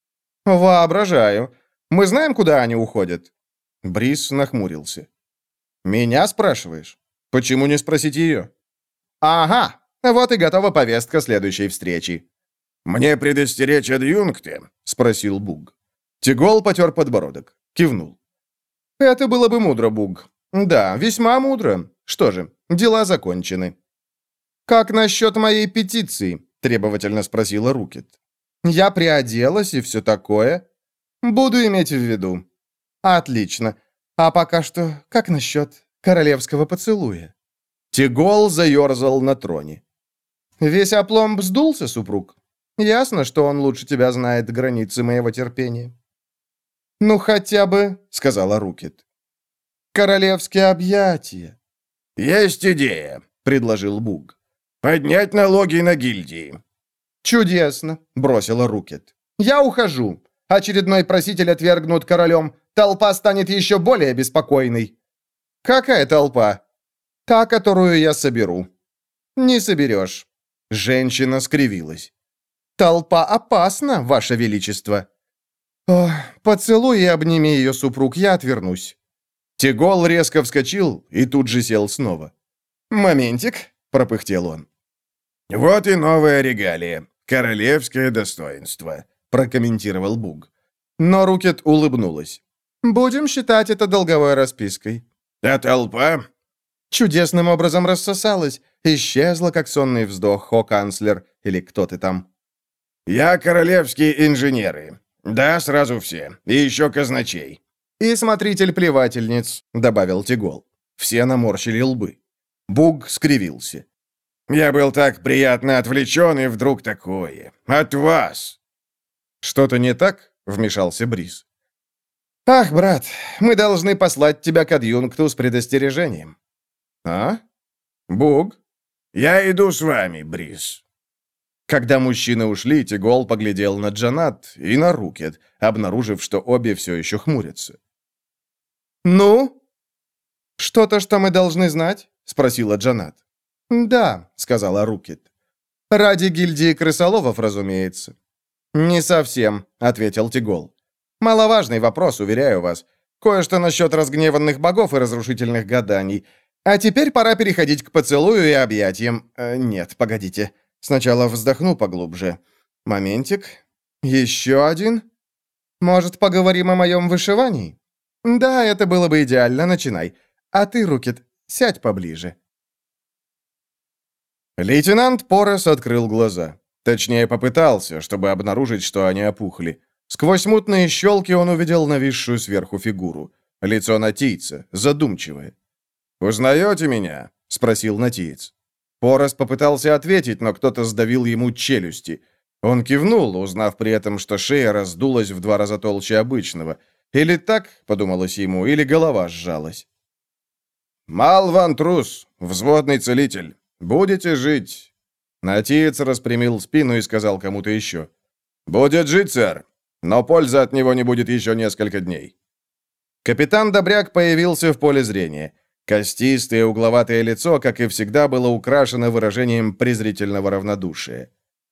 Speaker 1: «Воображаю. Мы знаем, куда они уходят?» Брис нахмурился. «Меня спрашиваешь? Почему не спросить ее?» «Ага, вот и готова повестка следующей встречи».
Speaker 2: «Мне предостеречь адъюнкты?» — спросил Буг.
Speaker 1: Тигол потер подбородок, кивнул. «Это было бы мудро, Буг. Да, весьма мудро. Что же, дела закончены». «Как насчет моей петиции?» — требовательно спросила Рукет. «Я приоделась и все такое. Буду иметь в виду». «Отлично. А пока что, как насчет королевского поцелуя?» Тигол заерзал на троне. «Весь опломб сдулся, супруг? Ясно, что он лучше тебя знает границы моего терпения». «Ну, хотя бы», — сказала Рукет, — «королевские объятия».
Speaker 2: «Есть идея», — предложил Буг. «Поднять налоги на гильдии».
Speaker 1: «Чудесно», — бросила Рукет. «Я ухожу. Очередной проситель отвергнут королем. Толпа станет еще более беспокойной». «Какая толпа?» «Та, которую я соберу». «Не соберешь». Женщина скривилась. «Толпа опасна, Ваше Величество». «Ох, поцелуй и обними ее, супруг, я отвернусь». Тигол резко вскочил и тут же сел снова. «Моментик», — пропыхтел он.
Speaker 2: «Вот и новая регалия. Королевское достоинство», — прокомментировал Буг.
Speaker 1: Но Рукет улыбнулась. «Будем считать это долговой распиской».
Speaker 2: «А толпа?»
Speaker 1: Чудесным образом рассосалась, исчезла, как сонный вздох, о канцлер, или кто ты там.
Speaker 2: «Я королевские инженеры. Да, сразу все. И еще казначей».
Speaker 1: «И смотритель плевательниц», — добавил Тигол. Все наморщили лбы. Буг скривился.
Speaker 2: «Я был так приятно отвлечен, и вдруг такое. От вас!»
Speaker 1: «Что-то не так?» — вмешался Бриз. «Ах, брат, мы должны послать тебя к адъюнкту с предостережением». «А? Буг?»
Speaker 2: «Я иду с вами, Бриз».
Speaker 1: Когда мужчины ушли, Тигол поглядел на Джанат и на Рукет, обнаружив, что обе все еще хмурятся. «Ну? Что-то, что мы должны знать?» — спросила Джанат. «Да», — сказала Рукет. «Ради гильдии крысоловов, разумеется». «Не совсем», — ответил Тигол. «Маловажный вопрос, уверяю вас. Кое-что насчет разгневанных богов и разрушительных гаданий. А теперь пора переходить к поцелую и объятиям. Э, нет, погодите. Сначала вздохну поглубже. Моментик. Еще один. Может, поговорим о моем вышивании? Да, это было бы идеально. Начинай. А ты, Рукет, сядь поближе». Лейтенант Порос открыл глаза. Точнее, попытался, чтобы обнаружить, что они опухли. Сквозь мутные щелки он увидел нависшую сверху фигуру. Лицо натийца, задумчивое. «Узнаете меня?» — спросил натиец. Порос попытался ответить, но кто-то сдавил ему челюсти. Он кивнул, узнав при этом, что шея раздулась в два раза толще обычного. Или так, подумалось ему, или голова сжалась. «Малван Трус, взводный целитель. Будете жить?» Натиец распрямил спину и сказал кому-то еще. «Будет жить, сэр, но пользы от него не будет еще несколько дней». Капитан Добряк появился в поле зрения. Костистое угловатое лицо, как и всегда, было украшено выражением презрительного равнодушия.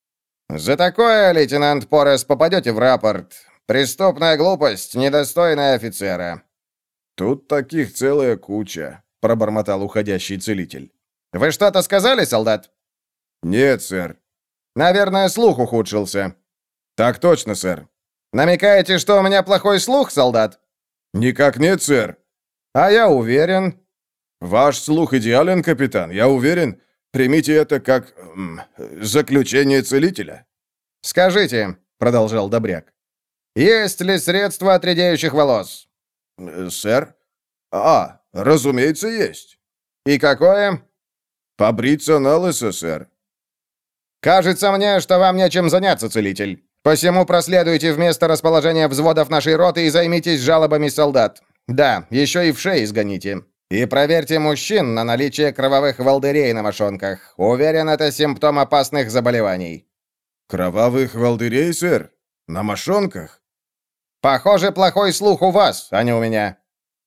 Speaker 1: «За такое, лейтенант Порос, попадете в рапорт. Преступная глупость, недостойная офицера». «Тут таких целая куча», — пробормотал уходящий целитель. «Вы что-то сказали, солдат?» «Нет, сэр». «Наверное, слух ухудшился». «Так точно, сэр». «Намекаете, что у меня плохой слух, солдат?» «Никак нет, сэр». «А я уверен». «Ваш слух идеален, капитан, я уверен. Примите это как м, заключение целителя». «Скажите», — продолжал Добряк, — «есть ли средства от редеющих волос?» «Э, «Сэр? А, разумеется, есть». «И какое?» «Побриться на лысо, сэр». «Кажется мне, что вам нечем заняться, целитель. Посему проследуйте в место расположения взводов нашей роты и займитесь жалобами солдат. Да, еще и в шеи сгоните. И проверьте мужчин на наличие кровавых волдырей на мошонках. Уверен, это симптом опасных заболеваний». «Кровавых волдырей, сэр? На мошонках?» «Похоже, плохой слух у вас, а не у меня».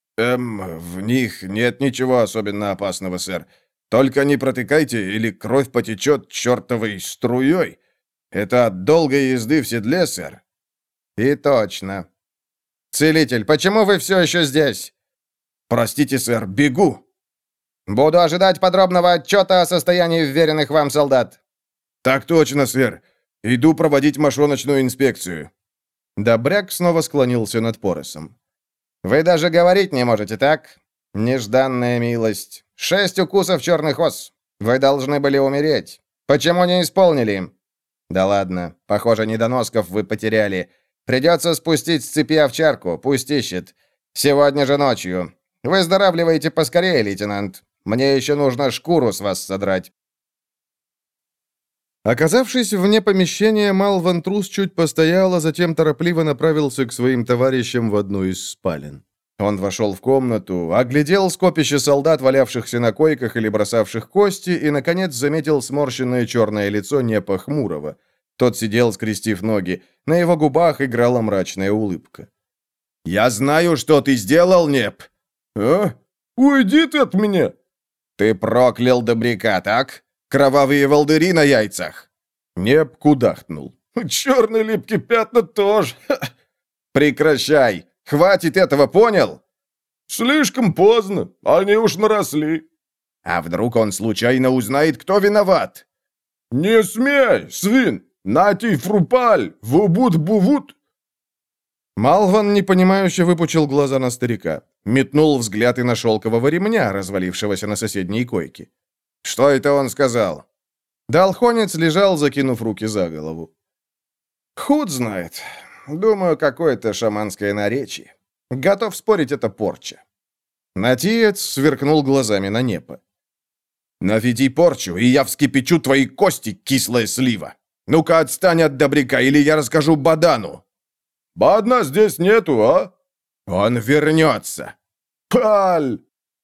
Speaker 1: «Эм, в них нет ничего особенно опасного, сэр. Только не протыкайте, или кровь потечет чертовой струей. Это от долгой езды в седле, сэр». «И точно». «Целитель, почему вы все еще здесь?» «Простите, сэр, бегу». «Буду ожидать подробного отчета о состоянии вверенных вам солдат». «Так точно, сэр. Иду проводить мошоночную инспекцию». Добряк снова склонился над Поросом. «Вы даже говорить не можете, так? Нежданная милость. Шесть укусов черных ос. Вы должны были умереть. Почему не исполнили?» «Да ладно. Похоже, недоносков вы потеряли. Придется спустить с цепи овчарку. Пусть ищет. Сегодня же ночью. Выздоравливайте поскорее, лейтенант. Мне еще нужно шкуру с вас содрать». Оказавшись вне помещения, Малван Трус чуть постоял, а затем торопливо направился к своим товарищам в одну из спален. Он вошел в комнату, оглядел скопище солдат, валявшихся на койках или бросавших кости, и, наконец, заметил сморщенное черное лицо Непа Хмурого. Тот сидел, скрестив ноги. На его губах играла мрачная улыбка. «Я знаю, что ты сделал, Неп!» «А? Уйди ты от меня!» «Ты проклял добряка, так? Кровавые волдыри на яйцах!» Неп кудахнул. «Черные липкие пятна тоже!» «Прекращай! Хватит этого, понял?» «Слишком поздно, они уж наросли». «А вдруг он случайно узнает, кто виноват?» «Не смей, свин! Нати фрупаль! Вубут-бувут!» Малван непонимающе выпучил глаза на старика. Метнул взгляд и на шелкового ремня, развалившегося на соседней койке. «Что это он сказал?» Долхонец лежал, закинув руки за голову. «Худ знает. Думаю, какое-то шаманское наречие». Готов спорить, это порча. Натиец сверкнул глазами на небо. «Наведи порчу, и я вскипячу твои кости, кислая слива. Ну-ка отстань от добряка, или я расскажу Бадану». «Бадна здесь нету, а?» «Он вернется». «Паль!»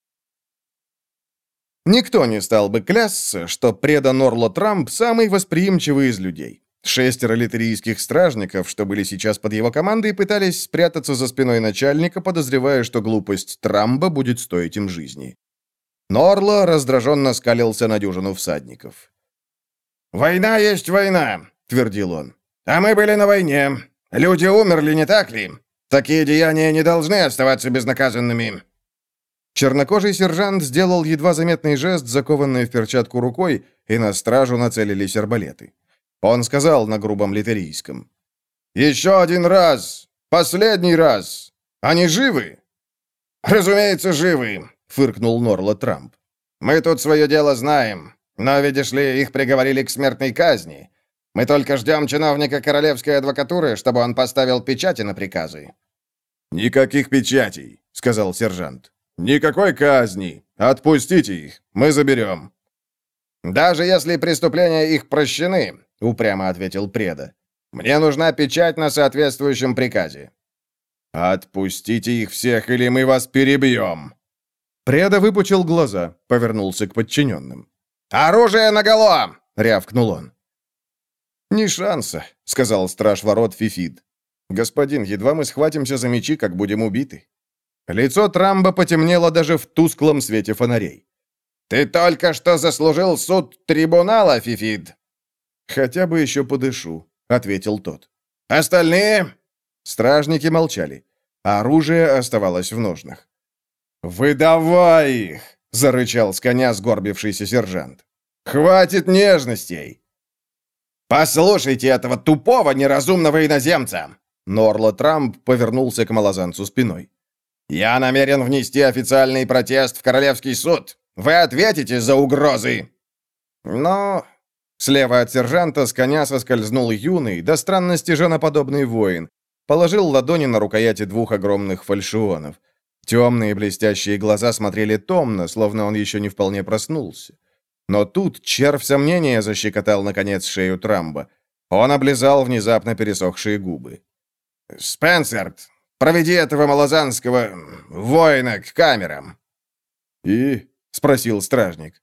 Speaker 1: Никто не стал бы клясться, что предан Орло Трамп самый восприимчивый из людей. Шестеро литерийских стражников, что были сейчас под его командой, пытались спрятаться за спиной начальника, подозревая, что глупость Трамба будет стоить им жизни. Но Орло раздраженно скалился на дюжину всадников. «Война есть война», — твердил он. «А мы были на войне. Люди умерли, не так ли? Такие деяния не должны оставаться безнаказанными». Чернокожий сержант сделал едва заметный жест, закованный в перчатку рукой, и на стражу нацелились арбалеты. Он сказал на грубом литерийском: «Еще один раз! Последний раз! Они живы?» «Разумеется, живы!» — фыркнул Норло Трамп. «Мы тут свое дело знаем, но, видишь ли, их приговорили к смертной казни. Мы только ждем чиновника королевской адвокатуры, чтобы он поставил печати на приказы». «Никаких печатей», — сказал сержант. «Никакой казни. Отпустите их. Мы заберем». «Даже если преступления их прощены», — упрямо ответил Преда. «Мне нужна печать на соответствующем приказе». «Отпустите их всех, или мы вас перебьем». Преда выпучил глаза, повернулся к подчиненным. «Оружие наголо!» — рявкнул он. «Ни шанса», — сказал страж ворот Фифид. «Господин, едва мы схватимся за мечи, как будем убиты». Лицо Трамба потемнело даже в тусклом свете фонарей. «Ты только что заслужил суд трибунала, Фифид!» «Хотя бы еще подышу», — ответил тот. «Остальные?» Стражники молчали. А оружие оставалось в ножнах. «Выдавай их!» — зарычал с коня сгорбившийся сержант. «Хватит нежностей!» «Послушайте этого тупого, неразумного иноземца!» Норло Трамп повернулся к малозанцу спиной. «Я намерен внести официальный протест в Королевский суд. Вы ответите за угрозы!» Но... Слева от сержанта с коня соскользнул юный, до странности женоподобный воин. Положил ладони на рукояти двух огромных фальшионов. Темные блестящие глаза смотрели томно, словно он еще не вполне проснулся. Но тут червь сомнения защекотал, наконец, шею Трамба. Он облизал внезапно пересохшие губы. «Спенсерт, проведи этого малозанского воина к камерам». «И?» — спросил стражник.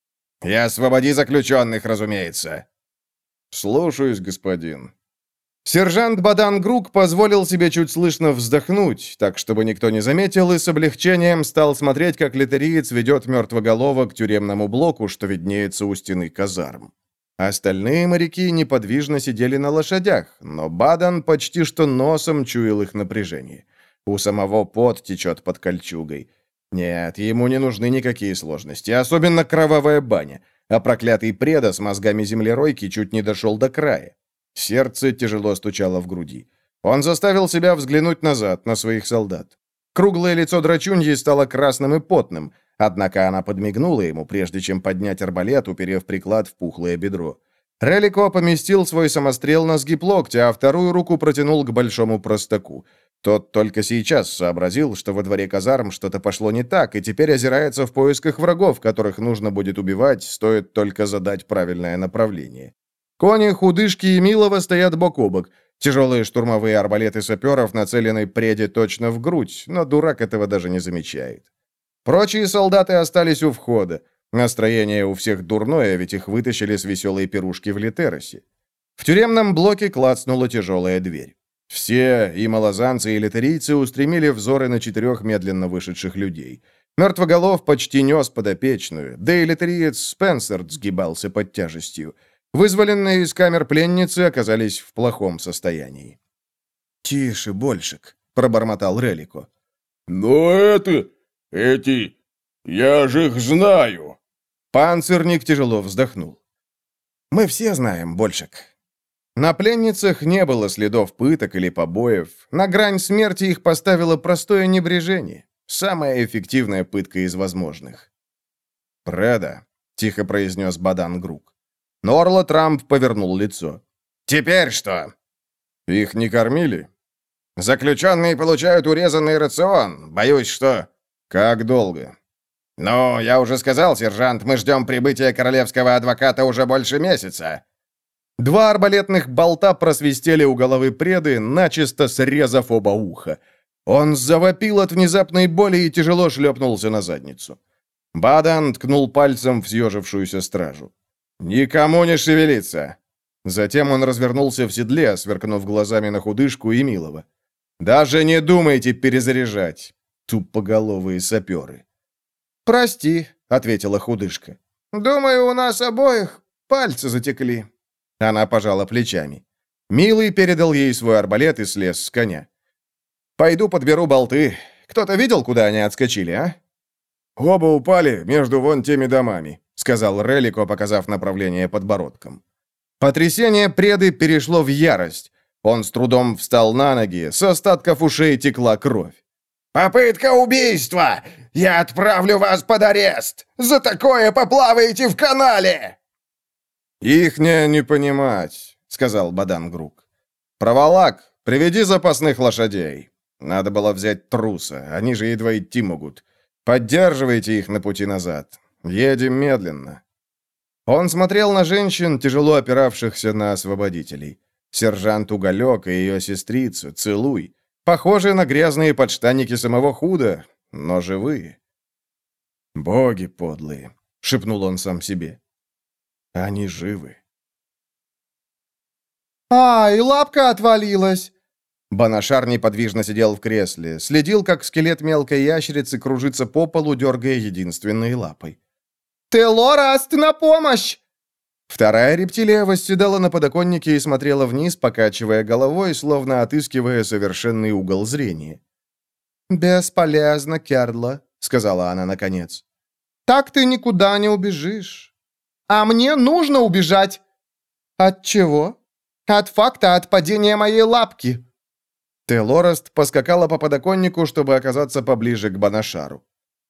Speaker 1: «И освободи заключенных, разумеется». «Слушаюсь, господин». Сержант Бадан Грук позволил себе чуть слышно вздохнуть, так, чтобы никто не заметил, и с облегчением стал смотреть, как литериец ведет мертвоголова к тюремному блоку, что виднеется у стены казарм. Остальные моряки неподвижно сидели на лошадях, но Бадан почти что носом чуял их напряжение. У самого пот течет под кольчугой. Нет, ему не нужны никакие сложности, особенно кровавая баня, а проклятый Преда с мозгами землеройки чуть не дошел до края. Сердце тяжело стучало в груди. Он заставил себя взглянуть назад, на своих солдат. Круглое лицо драчуньи стало красным и потным, однако она подмигнула ему, прежде чем поднять арбалет, уперев приклад в пухлое бедро. Релико поместил свой самострел на сгиб локтя, а вторую руку протянул к большому простаку. Тот только сейчас сообразил, что во дворе казарм что-то пошло не так, и теперь озирается в поисках врагов, которых нужно будет убивать, стоит только задать правильное направление. Кони, худышки и Милова стоят бок о бок. Тяжелые штурмовые арбалеты саперов нацелены Преде точно в грудь, но дурак этого даже не замечает. Прочие солдаты остались у входа. Настроение у всех дурное, ведь их вытащили с веселой пирушки в Литеросе. В тюремном блоке клацнула тяжелая дверь. Все, и малозанцы, и литерийцы, устремили взоры на четырех медленно вышедших людей. Мертвоголов почти нес подопечную, да и литериец Спенсерт сгибался под тяжестью. Вызволенные из камер пленницы оказались в плохом состоянии. «Тише, Большик», — пробормотал Релико.
Speaker 2: «Но это... эти... я же их знаю!»
Speaker 1: Панцирник тяжело вздохнул. «Мы все знаем, Большик». На пленницах не было следов пыток или побоев. На грань смерти их поставило простое небрежение. Самая эффективная пытка из возможных. «Преда», — тихо произнес Бадан Грук. Норло Трамп повернул лицо. «Теперь что?» «Их не кормили?»
Speaker 2: Заключенные получают урезанный рацион. Боюсь, что...»
Speaker 3: «Как долго?»
Speaker 2: «Ну, я уже сказал, сержант, мы ждем прибытия королевского адвоката уже больше месяца».
Speaker 3: Два арбалетных болта просвистели у головы преды, начисто срезав оба уха. Он завопил от внезапной боли и тяжело шлепнулся на задницу. Бадан ткнул пальцем в съежившуюся стражу. «Никому не шевелиться!» Затем он развернулся в седле, сверкнув глазами на худышку и Милова. «Даже не думайте перезаряжать, тупоголовые саперы!» «Прости», — ответила худышка. «Думаю, у нас обоих пальцы затекли». Она пожала плечами. Милый передал ей свой арбалет и слез с коня. «Пойду подберу болты. Кто-то видел, куда они отскочили, а?» «Оба упали между вон теми домами», — сказал Релико, показав направление подбородком. Потрясение преды перешло в ярость. Он с трудом встал на ноги, с остатков ушей текла кровь.
Speaker 2: «Попытка убийства! Я отправлю вас под арест! За такое поплаваете в канале!»
Speaker 3: «Ихня не понимать», — сказал Бадан Грук. «Проволак, приведи запасных лошадей. Надо было взять труса, они же едва идти могут. Поддерживайте их на пути назад. Едем медленно». Он смотрел на женщин, тяжело опиравшихся на освободителей. Сержант Уголек и ее сестрицу, Целуй. Похожие на грязные подштанники самого Худа, но живые. «Боги подлые», — шепнул он сам себе. «Они живы».
Speaker 4: «Ай, лапка отвалилась!»
Speaker 3: Банашар неподвижно сидел в кресле, следил, как скелет мелкой ящерицы кружится по полу, дергая единственной лапой.
Speaker 4: «Телораст, на помощь!»
Speaker 3: Вторая рептилия восседала на подоконнике и смотрела вниз, покачивая головой, словно отыскивая совершенный угол зрения.
Speaker 4: «Бесполезно, Кердла», — сказала она наконец. «Так ты никуда не убежишь. А мне нужно убежать». «От чего?» «От факта отпадения моей лапки».
Speaker 3: Телораст поскакала по подоконнику, чтобы оказаться поближе к Банашару.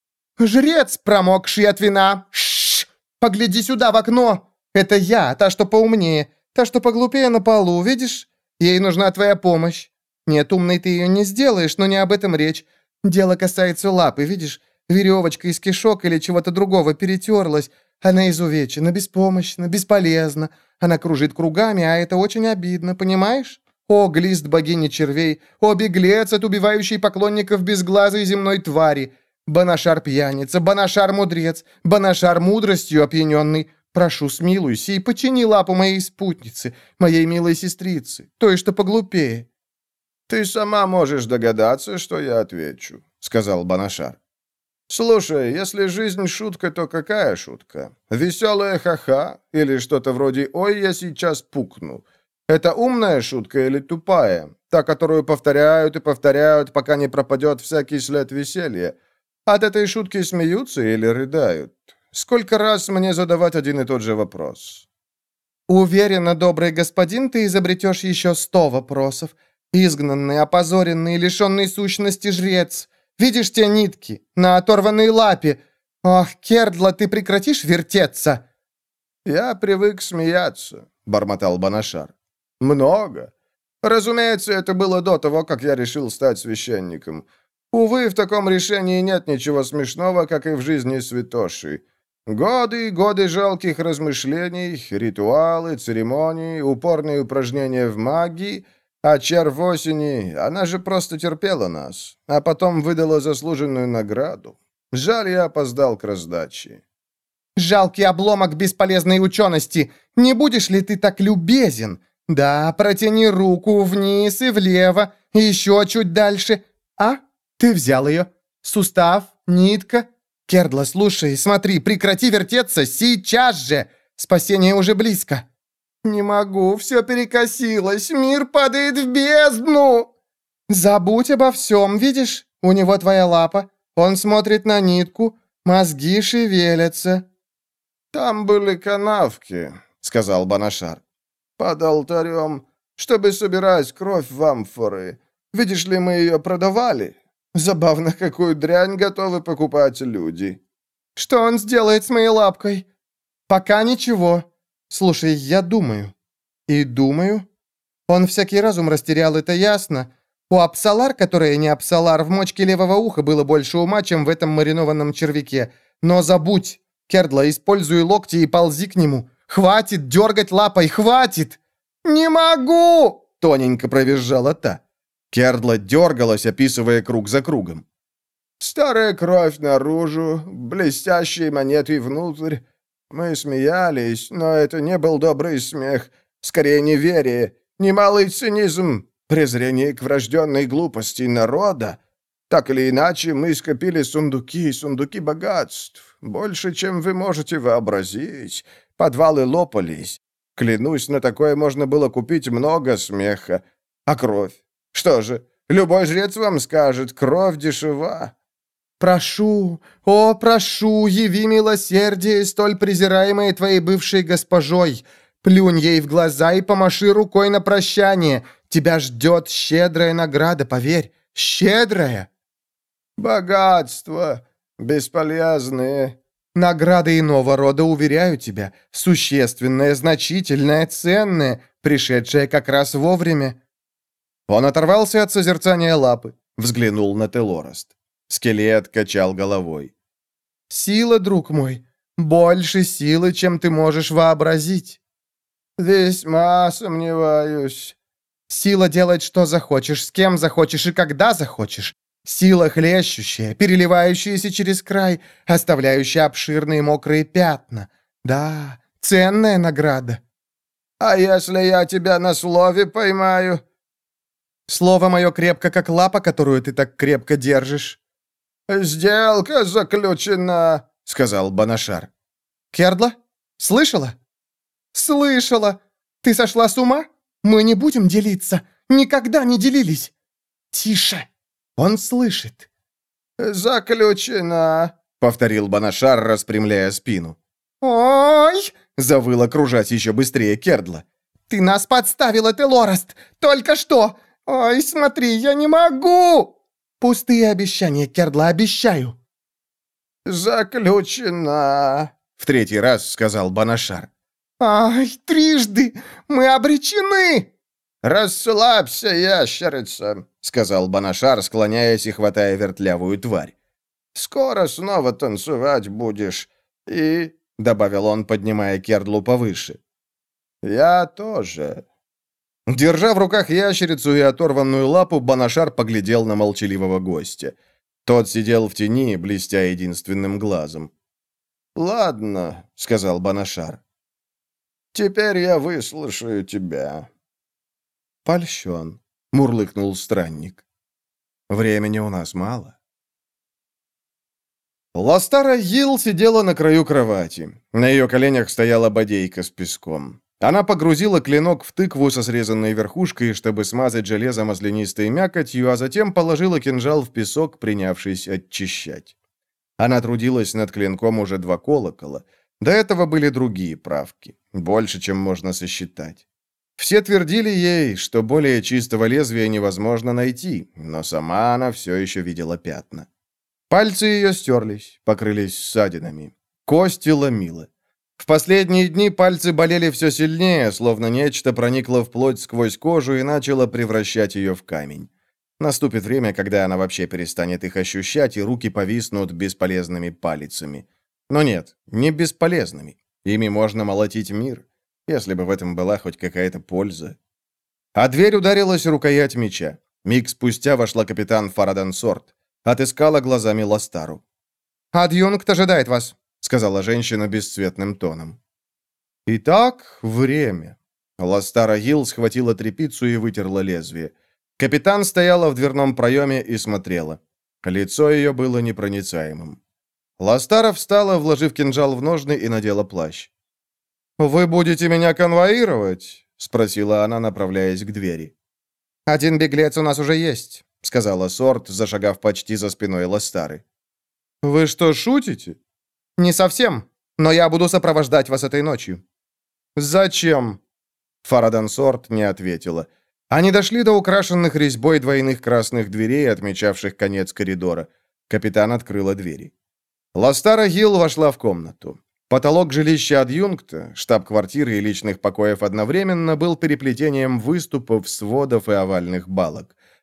Speaker 4: «Жрец, промокший от вина! Шш! Погляди сюда в окно! Это я, та, что поумнее, та, что поглупее на полу, видишь? Ей нужна твоя помощь. Нет, умной ты ее не сделаешь, но не об этом речь. Дело касается лапы, видишь? Веревочка из кишок или чего-то другого перетерлась. Она изувечена, беспомощна, бесполезна. Она кружит кругами, а это очень обидно, понимаешь? О, глист богини червей! О, беглец от убивающей поклонников безглазой земной твари! Банашар пьяница, Банашар мудрец, Банашар мудростью опьяненный. Прошу, смилуйся и почини лапу моей спутницы, моей милой сестрицы, той, что поглупее».
Speaker 3: «Ты сама можешь догадаться, что я отвечу», — сказал Банашар. «Слушай, если жизнь шутка, то какая шутка? Веселая ха-ха или что-то вроде «Ой, я сейчас пукну». Это умная шутка или тупая? Та, которую повторяют и повторяют, пока не пропадет всякий след веселья. От этой шутки смеются или рыдают? Сколько раз мне задавать один и тот же вопрос?»
Speaker 4: «Уверена, добрый господин, ты изобретешь еще сто вопросов. Изгнанный, опозоренный, лишенный сущности жрец. Видишь те нитки на оторванной лапе? Ох, Кердла, ты прекратишь вертеться?»
Speaker 3: «Я привык смеяться», — бормотал Банашар. «Много. Разумеется, это было до того, как я решил стать священником. Увы, в таком решении нет ничего смешного, как и в жизни святоши. Годы и годы жалких размышлений, ритуалы, церемонии, упорные упражнения в магии, а червь осени, она же просто терпела нас, а потом выдала заслуженную награду. Жаль, я опоздал к раздаче».
Speaker 4: «Жалкий обломок бесполезной учености! Не будешь ли ты так любезен? Да, протяни руку вниз и влево, и еще чуть дальше. А? Ты взял ее? Сустав? Нитка? Кердла, слушай, смотри, прекрати вертеться сейчас же! Спасение уже близко!» «Не могу, все перекосилось, мир падает в бездну!» «Забудь обо всем, видишь? У него твоя лапа, он смотрит на нитку, мозги шевелятся».
Speaker 3: «Там были канавки», — сказал Банашар. «Под алтарем, чтобы собирать кровь в амфоры. Видишь ли, мы ее продавали. Забавно, какую дрянь готовы покупать люди».
Speaker 4: «Что он сделает с моей лапкой?» «Пока ничего. Слушай, я думаю. И думаю. Он всякий разум растерял, это ясно. У Апсалар, которая не Апсалар, в мочке левого уха было больше ума, чем в этом маринованном червяке. Но забудь, Кердла, используй локти и ползи к нему. Хватит дергать лапой, хватит!» «Не могу!» — тоненько провизжала та.
Speaker 1: Кердла дергалась, описывая круг за кругом.
Speaker 2: «Старая кровь наружу, блестящие монеты внутрь. Мы смеялись, но это не был добрый смех. Скорее, неверие, немалый цинизм, презрение к врожденной глупости народа. Так или иначе, мы скопили сундуки, сундуки богатств. Больше, чем вы можете вообразить. Подвалы лопались. Клянусь, на такое можно было купить много смеха. А кровь? Что же, любой жрец вам скажет, кровь дешева».
Speaker 4: «Прошу, о, прошу, яви милосердие столь презираемой твоей бывшей госпожой. Плюнь ей в глаза и помаши рукой на прощание. Тебя ждет щедрая награда, поверь, щедрая».
Speaker 2: «Богатство бесполезные».
Speaker 4: «Награда иного рода, уверяю тебя, существенная, значительная, ценная, пришедшая как раз вовремя».
Speaker 1: Он оторвался от созерцания лапы, взглянул на Телорост. Скелет качал головой.
Speaker 4: «Сила, друг мой, больше силы, чем ты можешь вообразить».
Speaker 2: «Весьма сомневаюсь».
Speaker 4: «Сила делать, что захочешь, с кем захочешь и когда захочешь. Сила хлещущая, переливающаяся через край, оставляющая обширные мокрые пятна. Да, ценная награда».
Speaker 2: «А если я тебя на слове поймаю?»
Speaker 4: «Слово мое крепко, как лапа, которую ты так крепко держишь».
Speaker 2: «Сделка заключена», — сказал Банашар.
Speaker 4: «Кердла? Слышала?» «Слышала. Ты сошла с ума? Мы не будем делиться. Никогда не делились». «Тише. Он слышит».
Speaker 2: «Заключена»,
Speaker 1: — повторил Банашар, распрямляя спину.
Speaker 4: «Ой!»
Speaker 1: — завыла, кружась еще быстрее Кердла.
Speaker 4: «Ты нас подставила, Телорост! Только что! Ой, смотри, я не могу!» «Пустые обещания, Кердла, обещаю!»
Speaker 2: «Заключена»,
Speaker 1: — в третий раз сказал Банашар.
Speaker 4: «Ай, трижды! Мы обречены!»
Speaker 2: «Расслабься, ящерица», — сказал Банашар, склоняясь и хватая вертлявую тварь. «Скоро снова танцевать будешь. И...» — добавил он, поднимая Кердлу повыше. «Я тоже».
Speaker 1: Держа в руках ящерицу и оторванную лапу, Банашар поглядел на молчаливого гостя. Тот сидел в тени, блестя единственным глазом.
Speaker 2: «Ладно», — сказал Банашар. «Теперь я выслушаю тебя».
Speaker 1: «Польщен», — мурлыкнул странник. «Времени у нас мало». Ластара Йилл сидела на краю кровати. На ее коленях стояла бодейка с песком. Она погрузила клинок в тыкву со срезанной верхушкой, чтобы смазать железо маслянистой мякотью, а затем положила кинжал в песок, принявшись очищать. Она трудилась над клинком уже два колокола. До этого были другие правки, больше, чем можно сосчитать. Все твердили ей, что более чистого лезвия невозможно найти, но сама она все еще видела пятна. Пальцы ее стерлись, покрылись ссадинами. Кости ломило. В последние дни пальцы болели все сильнее, словно нечто проникло вплоть сквозь кожу и начало превращать ее в камень. Наступит время, когда она вообще перестанет их ощущать, и руки повиснут бесполезными палицами. Но нет, не бесполезными. Ими можно молотить мир, если бы в этом была хоть какая-то польза. А дверь ударилась рукоять меча. Миг спустя вошла капитан Фарадан Сорт. Отыскала глазами Ластару.
Speaker 4: «Адъюнкт ожидает вас»,
Speaker 1: — сказала женщина бесцветным тоном. «Итак, время». Ластара Йилл схватила тряпицу и вытерла лезвие. Капитан стояла в дверном проеме и смотрела. Лицо ее было непроницаемым. Ластара встала, вложив кинжал в ножны, и надела плащ. «Вы будете меня конвоировать?» — спросила она, направляясь к двери.
Speaker 4: «Один беглец у нас уже есть»,
Speaker 1: — сказала Сорт, зашагав почти за спиной Ластары. «Вы что, шутите?»
Speaker 4: «Не совсем, но я буду сопровождать вас этой ночью».
Speaker 1: «Зачем?» Фарадан Сорт не ответила. Они дошли до украшенных резьбой двойных красных дверей, отмечавших конец коридора. Капитан открыла двери. Ластара Йилл вошла в комнату. Потолок жилища адъюнкта, штаб-квартиры и личных покоев одновременно был переплетением выступов, сводов и овальных балок.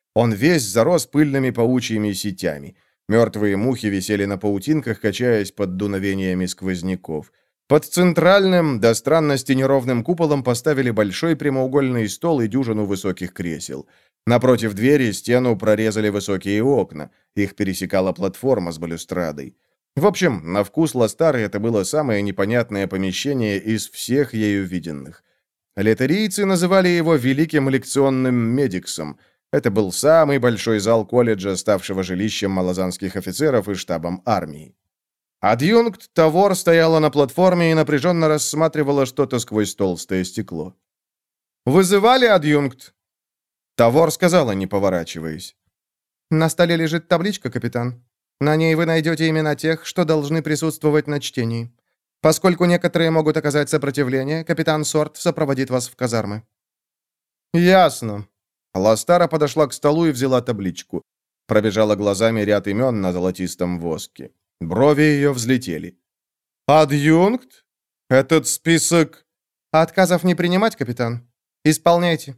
Speaker 1: Он весь зарос пыльными паучьими сетями. Мертвые мухи висели на паутинках, качаясь под дуновениями сквозняков. Под центральным, до странности неровным куполом поставили большой прямоугольный стол и дюжину высоких кресел. Напротив двери стену прорезали высокие окна. Их пересекала платформа с балюстрадой. В общем, на вкус Ластары это было самое непонятное помещение из всех ею виденных. Летарийцы называли его великим лекционным медиксом. Это был самый большой зал колледжа, ставшего жилищем малозанских офицеров и штабом армии. Адъюнкт Тавор стояла на платформе и напряженно рассматривала что-то сквозь толстое стекло. «Вызывали, адъюнкт?» Тавор сказала, не поворачиваясь.
Speaker 4: «На столе лежит табличка, капитан. На ней вы найдете имена тех, что должны присутствовать на чтении. Поскольку некоторые могут оказать сопротивление, капитан Сорт сопроводит вас в казармы».
Speaker 1: «Ясно». Ластара подошла к столу и взяла табличку. Пробежала глазами ряд имен на золотистом воске. Брови ее взлетели. «Адъюнкт? Этот список...»
Speaker 4: «Отказов не принимать, капитан. Исполняйте».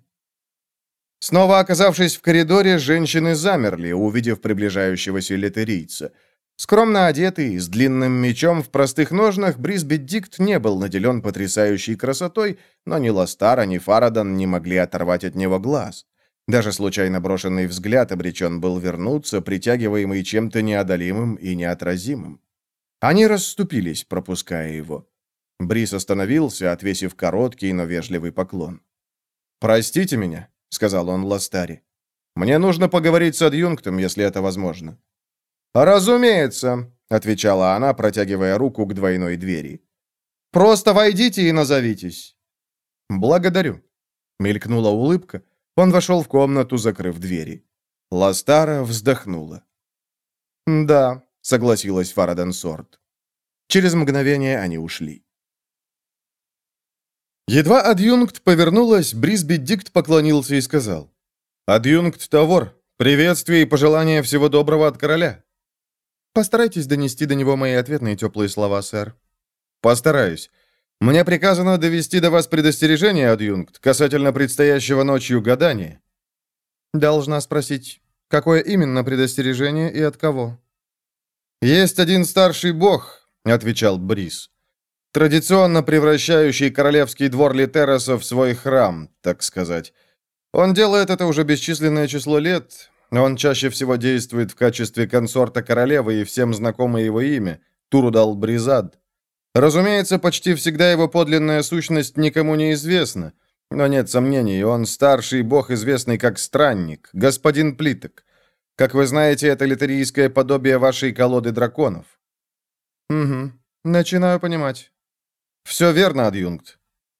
Speaker 1: Снова оказавшись в коридоре, женщины замерли, увидев приближающегося летарийца. Скромно одетый, с длинным мечом в простых ножнах, Брисбет-Дикт не был наделен потрясающей красотой, но ни Ластара, ни Фарадан не могли оторвать от него глаз. Даже случайно брошенный взгляд обречен был вернуться, притягиваемый чем-то неодолимым и неотразимым. Они расступились, пропуская его. Брис остановился, отвесив короткий, но вежливый поклон. «Простите меня», — сказал он Ластаре. «Мне нужно поговорить с адъюнктом, если это возможно». «Разумеется», — отвечала она, протягивая руку к двойной двери. «Просто войдите и назовитесь». «Благодарю», — мелькнула улыбка. Он вошел в комнату, закрыв двери. Ластара вздохнула. «Да», — согласилась Фарадан Сорт. Через мгновение они ушли. Едва адъюнкт повернулась, Брисбет-Дикт поклонился и сказал: «Адъюнкт Тавор, приветствие и пожелания всего доброго от короля».
Speaker 4: «Постарайтесь донести до него мои ответные теплые слова, сэр».
Speaker 1: «Постараюсь. Мне приказано довести до вас предостережение, адъюнкт, касательно предстоящего ночью гадания».
Speaker 4: «Должна спросить, какое именно предостережение и от кого?»
Speaker 1: «Есть один старший бог», — отвечал Брис, «традиционно превращающий королевский двор Литероса в свой храм, так сказать. Он делает это уже бесчисленное число лет. Он чаще всего действует в качестве консорта королевы, и всем знакомо его имя — Турудал-Бризад. Разумеется, почти всегда его подлинная сущность никому не известна, но нет сомнений, он старший бог, известный как Странник, господин Плиток. Как вы знаете, это литерийское подобие вашей колоды драконов».
Speaker 4: «Угу, начинаю понимать».
Speaker 1: «Все верно, адъюнкт».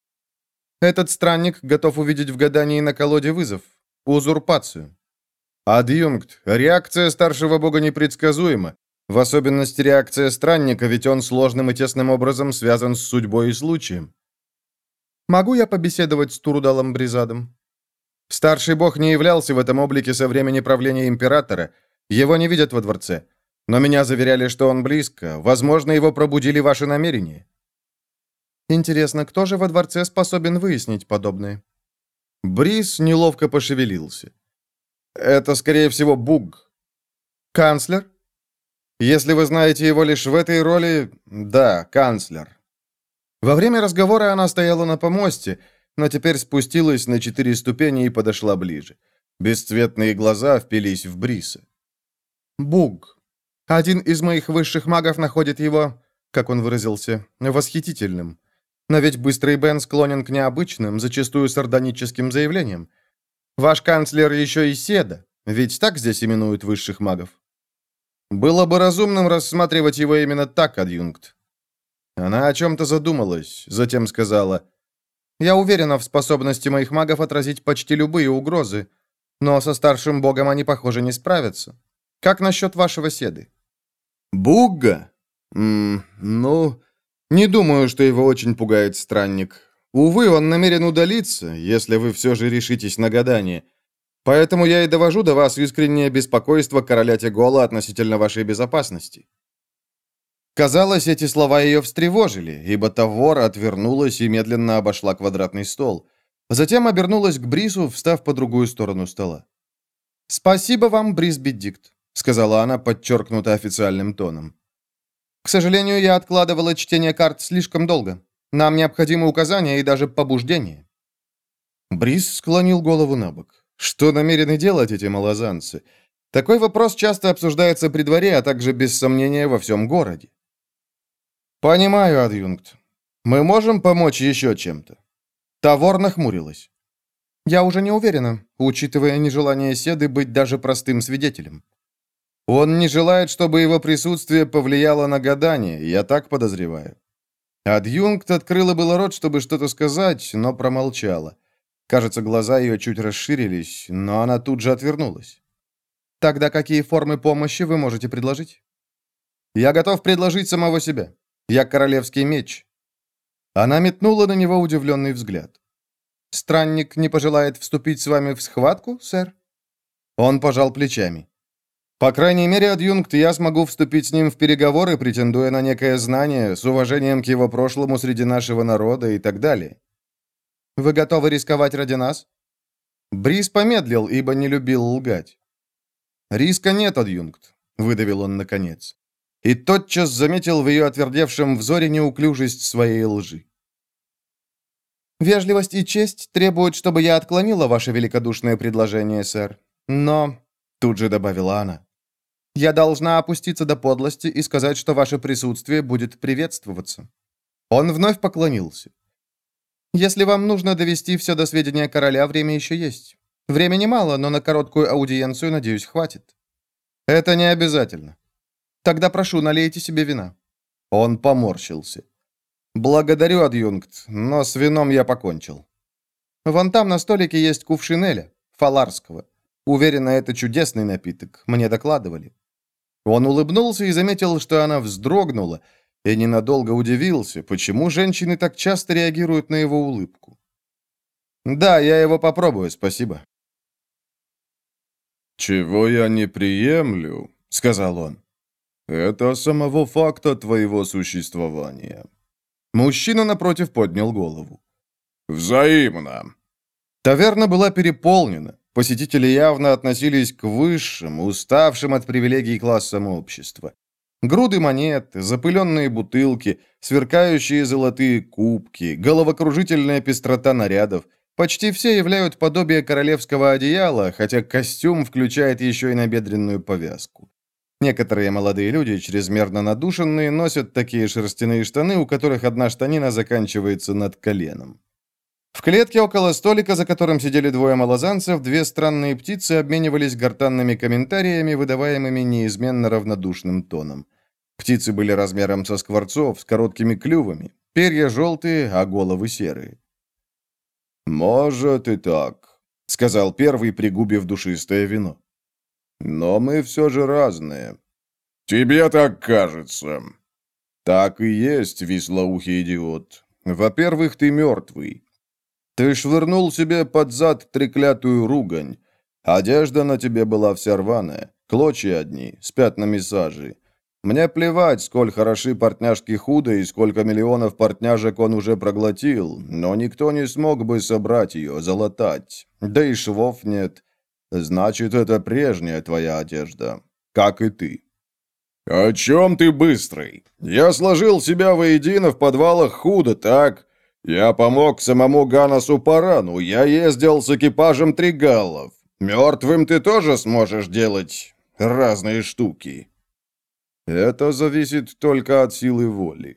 Speaker 4: «Этот странник готов увидеть в гадании на колоде вызов, узурпацию».
Speaker 1: «Адъюнкт, реакция старшего бога непредсказуема, в особенности реакция странника, ведь он сложным и тесным образом связан с судьбой и случаем».
Speaker 4: «Могу я побеседовать с Турудалом Бризадом?»
Speaker 1: «Старший бог не являлся в этом облике со времени правления императора. Его не видят во дворце. Но меня заверяли, что он близко. Возможно, его пробудили ваши намерения».
Speaker 4: «Интересно, кто же во дворце способен выяснить подобное?»
Speaker 1: Брис неловко пошевелился. «Это, скорее всего, Буг».
Speaker 4: «Канцлер?»
Speaker 1: «Если вы знаете его лишь в этой роли, да, канцлер». Во время разговора она стояла на помосте, но теперь спустилась на четыре ступени и подошла ближе. Бесцветные глаза впились в Бриса.
Speaker 4: «Буг. Один из моих высших магов находит его, как он выразился, восхитительным. Но ведь Быстрый Бен склонен к необычным, зачастую сардоническим заявлениям. Ваш канцлер еще и Седа, ведь так здесь именуют высших магов?»
Speaker 1: «Было бы разумным рассматривать его именно так, адъюнкт». Она о чем-то задумалась, затем сказала:
Speaker 4: «Я уверена в способности моих магов отразить почти любые угрозы, но со старшим богом они, похоже, не справятся. Как насчет вашего Седы?»
Speaker 1: «Бугга? М-м, ну, не думаю, что его очень пугает странник. Увы, он намерен удалиться, если вы все же решитесь на гадание. Поэтому я и довожу до вас искреннее беспокойство короля Тегола относительно вашей безопасности». Казалось, эти слова ее встревожили, ибо Тавор отвернулась и медленно обошла квадратный стол. Затем обернулась к Брису, встав по другую сторону стола. «Спасибо вам, Брис Беддикт», — сказала она подчеркнуто официальным тоном. «К сожалению, я откладывала чтение карт слишком долго. Нам необходимы указания и даже побуждения». Брис склонил голову на бок. Что намерены делать эти малозанцы? Такой вопрос часто обсуждается при дворе, а также, без сомнения, во всем городе. «Понимаю, адъюнкт. Мы можем помочь еще чем-то?» Тавор нахмурилась. «Я уже не уверена, учитывая нежелание Седы быть даже простым свидетелем. Он не желает, чтобы его присутствие повлияло на гадание, я так подозреваю». Адъюнкт открыла было рот, чтобы что-то сказать, но промолчала. Кажется, глаза ее чуть расширились, но она тут же отвернулась. «Тогда какие формы помощи вы можете предложить?» «Я готов предложить самого себя. Я королевский меч». Она метнула на него удивленный взгляд. «Странник не пожелает вступить с вами в схватку, сэр?» Он пожал плечами. «По крайней мере, адъюнкт, я смогу вступить с ним в переговоры, претендуя на некое знание, с уважением к его прошлому среди нашего народа и так далее». «Вы готовы рисковать ради нас?» Брис помедлил, ибо не любил лгать. «Риска нет, адъюнкт», — выдавил он наконец. И тотчас заметил в ее отвердевшем взоре неуклюжесть своей лжи. «Вежливость и честь требуют, чтобы я отклонила ваше великодушное предложение, сэр. Но...» — тут же добавила она. «Я должна опуститься до подлости и сказать, что ваше присутствие будет приветствоваться». Он вновь поклонился. «Если вам нужно довести все до сведения короля, время еще есть. Времени мало, но на короткую аудиенцию, надеюсь, хватит». «Это не обязательно». «Тогда прошу, налейте себе вина». Он поморщился. «Благодарю, адъюнкт, но с вином я покончил». «Вон там на столике есть кувшин эля, фаларского. Уверена, это чудесный напиток, мне докладывали». Он улыбнулся и заметил, что она вздрогнула, и ненадолго удивился, почему женщины так часто реагируют на его улыбку. «Да, я его попробую, спасибо».
Speaker 3: «Чего я не приемлю», — сказал он, — «это самого факта твоего существования».
Speaker 1: Мужчина напротив поднял голову.
Speaker 3: «Взаимно».
Speaker 1: Таверна была переполнена. Посетители явно относились к высшим, уставшим от привилегий классам общества. Груды монет, запыленные бутылки, сверкающие золотые кубки, головокружительная пестрота нарядов. Почти все являют подобие королевского одеяла, хотя костюм включает еще и набедренную повязку. Некоторые молодые люди, чрезмерно надушенные, носят такие шерстяные штаны, у которых одна штанина заканчивается над коленом. В клетке около столика, за которым сидели двое малозанцев, две странные птицы обменивались гортанными комментариями, выдаваемыми неизменно равнодушным тоном. Птицы были размером со скворцов, с короткими клювами, перья желтые, а головы серые.
Speaker 3: «Может и так», — сказал первый, пригубив душистое вино. «Но мы все же разные». «Тебе так кажется». «Так и есть, вислоухий идиот. Во-первых, ты мертвый. Ты швырнул себе под зад треклятую ругань. Одежда на тебе была вся рваная, клочья одни, с пятнами сажи. Мне плевать, сколь хороши портняжки Худа и сколько миллионов портняжек он уже проглотил, но никто не смог бы собрать ее, залатать. Да и швов нет. Значит, это прежняя твоя одежда, как и ты». «О чем ты, быстрый? Я сложил себя воедино в подвалах Худа, так? Я помог самому Ганасу Парану, я ездил с экипажем тригаллов. Мертвым ты тоже сможешь делать разные штуки». «Это зависит только от силы воли».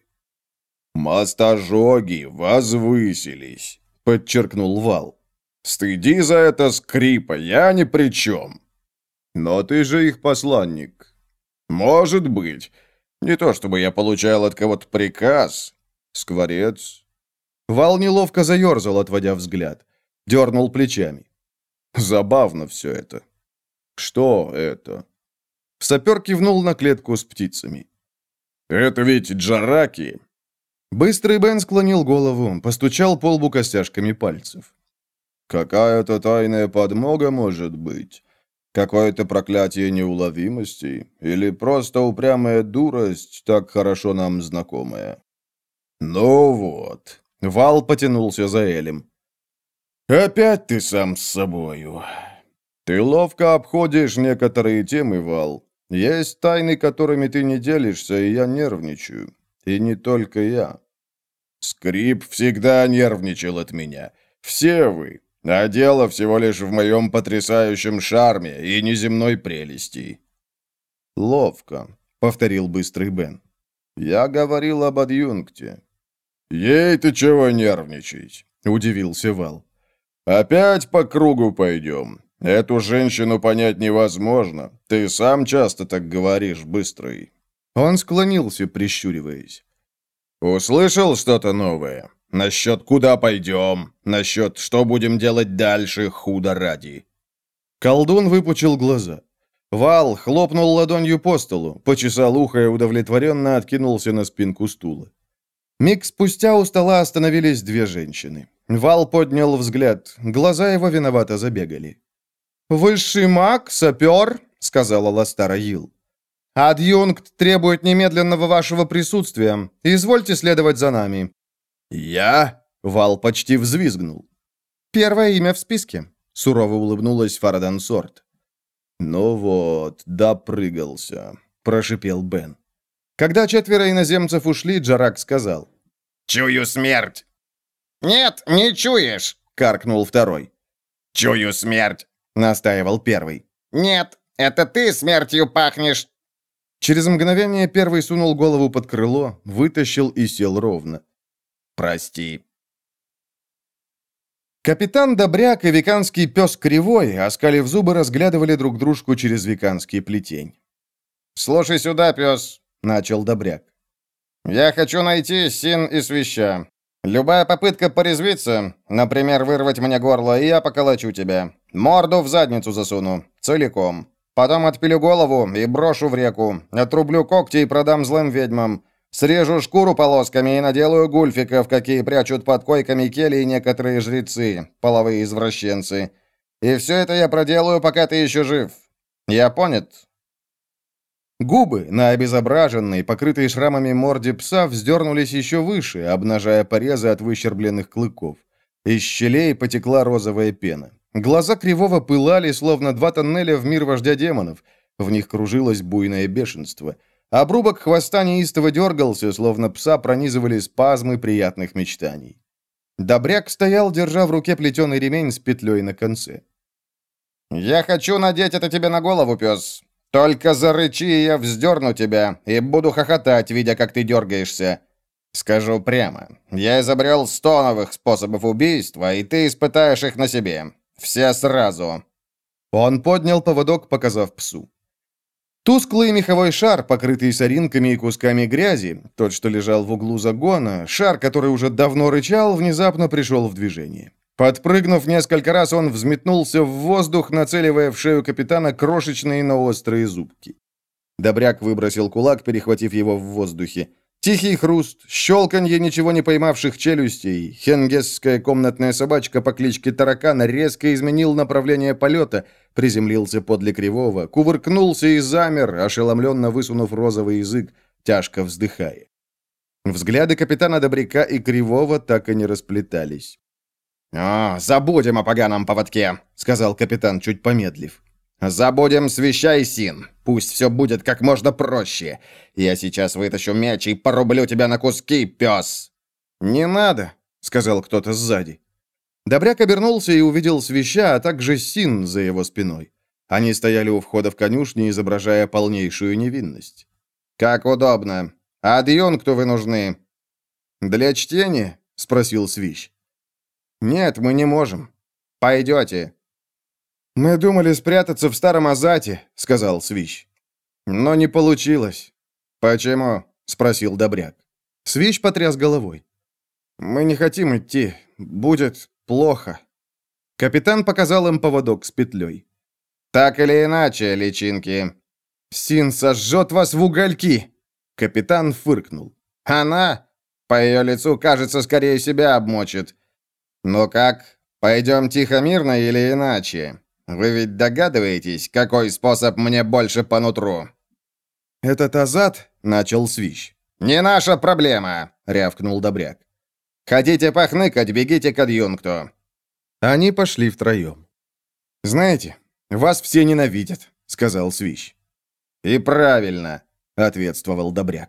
Speaker 3: «Мастожоги возвысились», — подчеркнул Вал. «Стыди за это скрипа, я ни при чем». «Но ты же их посланник». «Может быть. Не то чтобы я получал от кого-то приказ. Скворец».
Speaker 1: Вал неловко заерзал, отводя взгляд. Дернул плечами. «Забавно все это». «Что это?» Сапер кивнул на клетку с птицами.
Speaker 3: «Это ведь джараки».
Speaker 1: Быстрый Бен склонил голову, постучал по лбу костяшками пальцев.
Speaker 3: «Какая-то тайная подмога, может быть? Какое-то проклятие неуловимости? Или просто упрямая дурость, так хорошо нам знакомая?»
Speaker 1: «Ну вот». Вал потянулся за Элем.
Speaker 3: «Опять ты сам с собою». «Ты ловко обходишь некоторые темы, Вал. Есть тайны, которыми ты не делишься, и я нервничаю. И не только я. Скрип всегда нервничал от меня. Все вы. А дело всего лишь в моем потрясающем шарме и неземной прелести». «Ловко», — повторил быстрый Бен. «Я говорил об адъюнкте». «Ей-то чего нервничать?» — удивился Вал. «Опять по кругу пойдем. Эту женщину понять невозможно. Ты сам часто так говоришь, быстрый». Он склонился, прищуриваясь. «Услышал что-то новое? Насчет куда пойдем? Насчет что будем делать дальше, худо ради?» Колдун выпучил глаза. Вал хлопнул ладонью по столу, почесал ухо и удовлетворенно откинулся на спинку стула. Миг спустя у стола остановились две женщины. Вал поднял взгляд, глаза его виновато забегали. «Высший маг, сапер», — сказала Ластара Йил. «Адъюнкт требует немедленного вашего присутствия. Извольте следовать за нами». «Я?» — Вал почти взвизгнул. «Первое имя в списке», — сурово улыбнулась Фарадан Сорт. «Ну вот, допрыгался», — прошипел Бен. Когда четверо иноземцев ушли, Джарак сказал.
Speaker 2: «Чую смерть!»
Speaker 1: «Нет, не чуешь!» — каркнул второй.
Speaker 2: «Чую смерть!»
Speaker 1: — настаивал первый.
Speaker 4: «Нет, это ты смертью пахнешь!»
Speaker 3: Через мгновение первый сунул голову под крыло, вытащил и сел ровно.
Speaker 2: «Прости».
Speaker 3: Капитан Добряк и веканский пес Кривой, оскалив зубы, разглядывали друг дружку через веканский плетень.
Speaker 1: «Слушай сюда, пес!» — начал Добряк. «Я хочу найти Син и Свища. Любая попытка порезвиться, например, вырвать мне горло, и я поколочу тебя. Морду в задницу засуну. Целиком. Потом отпилю голову и брошу в реку. Отрублю когти и продам злым ведьмам. Срежу шкуру полосками и наделаю гульфиков, какие прячут под койками кельи некоторые жрецы, половые извращенцы. И все это я проделаю, пока ты еще жив. Я понят?»
Speaker 3: Губы на обезображенной, покрытой шрамами морде пса вздернулись еще выше, обнажая порезы от выщербленных клыков. Из щелей потекла розовая пена. Глаза Кривого пылали, словно два тоннеля в мир вождя демонов. В них кружилось буйное бешенство. Обрубок хвоста неистово дергался, словно пса пронизывали спазмы приятных мечтаний. Добряк стоял, держа в руке плетеный ремень с петлей на конце.
Speaker 1: «Я хочу надеть это тебе на голову, пес. Только зарычи, и я вздерну тебя, и буду хохотать, видя, как ты дергаешься. Скажу прямо, я изобрел сто новых способов убийства, и ты испытаешь их на себе. Все сразу».
Speaker 3: Он поднял поводок, показав псу. Тусклый меховой шар, покрытый соринками и кусками грязи, тот, что лежал в углу загона, шар, который уже давно рычал, внезапно пришел в движение. Подпрыгнув несколько раз, он взметнулся в воздух, нацеливая в шею капитана крошечные, но острые зубки. Добряк выбросил кулак, перехватив его в воздухе. Тихий хруст, щелканье ничего не поймавших челюстей. Хенгесская комнатная собачка по кличке Таракана резко изменил направление полета, приземлился подле Кривого, кувыркнулся и замер, ошеломленно высунув розовый язык, тяжко вздыхая. Взгляды капитана Добряка и Кривого так и не расплетались.
Speaker 1: «О, забудем о поганом поводке», — сказал капитан, чуть помедлив. «Забудем Свища и Син. Пусть все будет как можно проще. Я сейчас вытащу меч и порублю тебя на куски, пес!»
Speaker 3: «Не надо», — сказал кто-то сзади. Добряк обернулся и увидел Свища, а также Син за его спиной. Они стояли у входа в конюшню, изображая полнейшую невинность.
Speaker 1: «Как удобно. Адъюнкту вы нужны».
Speaker 3: «Для чтения?» — спросил Свищ. «Нет, мы не можем».
Speaker 1: «Пойдете».
Speaker 3: «Мы думали спрятаться в Старом Азате», — сказал Свищ. «Но не получилось».
Speaker 1: «Почему?»
Speaker 3: — спросил Добряк. Свищ потряс головой. «Мы не хотим идти. Будет плохо». Капитан показал им поводок с петлей.
Speaker 1: «Так или иначе, личинки».
Speaker 3: «Син сожжет вас в угольки!» Капитан фыркнул.
Speaker 1: «Она? По ее лицу, кажется, скорее себя обмочит. Ну как, пойдем тихо-мирно или иначе? Вы ведь догадываетесь, какой способ мне больше по нутру?»
Speaker 3: «Этот Азат?» — начал Свищ.
Speaker 1: «Не наша проблема!» — рявкнул Добряк. «Хотите похныкать, бегите к адъюнкту».
Speaker 3: Они пошли втроем. «Знаете,
Speaker 1: «Вас все ненавидят», — сказал Свищ. «И правильно», — ответствовал Добряк.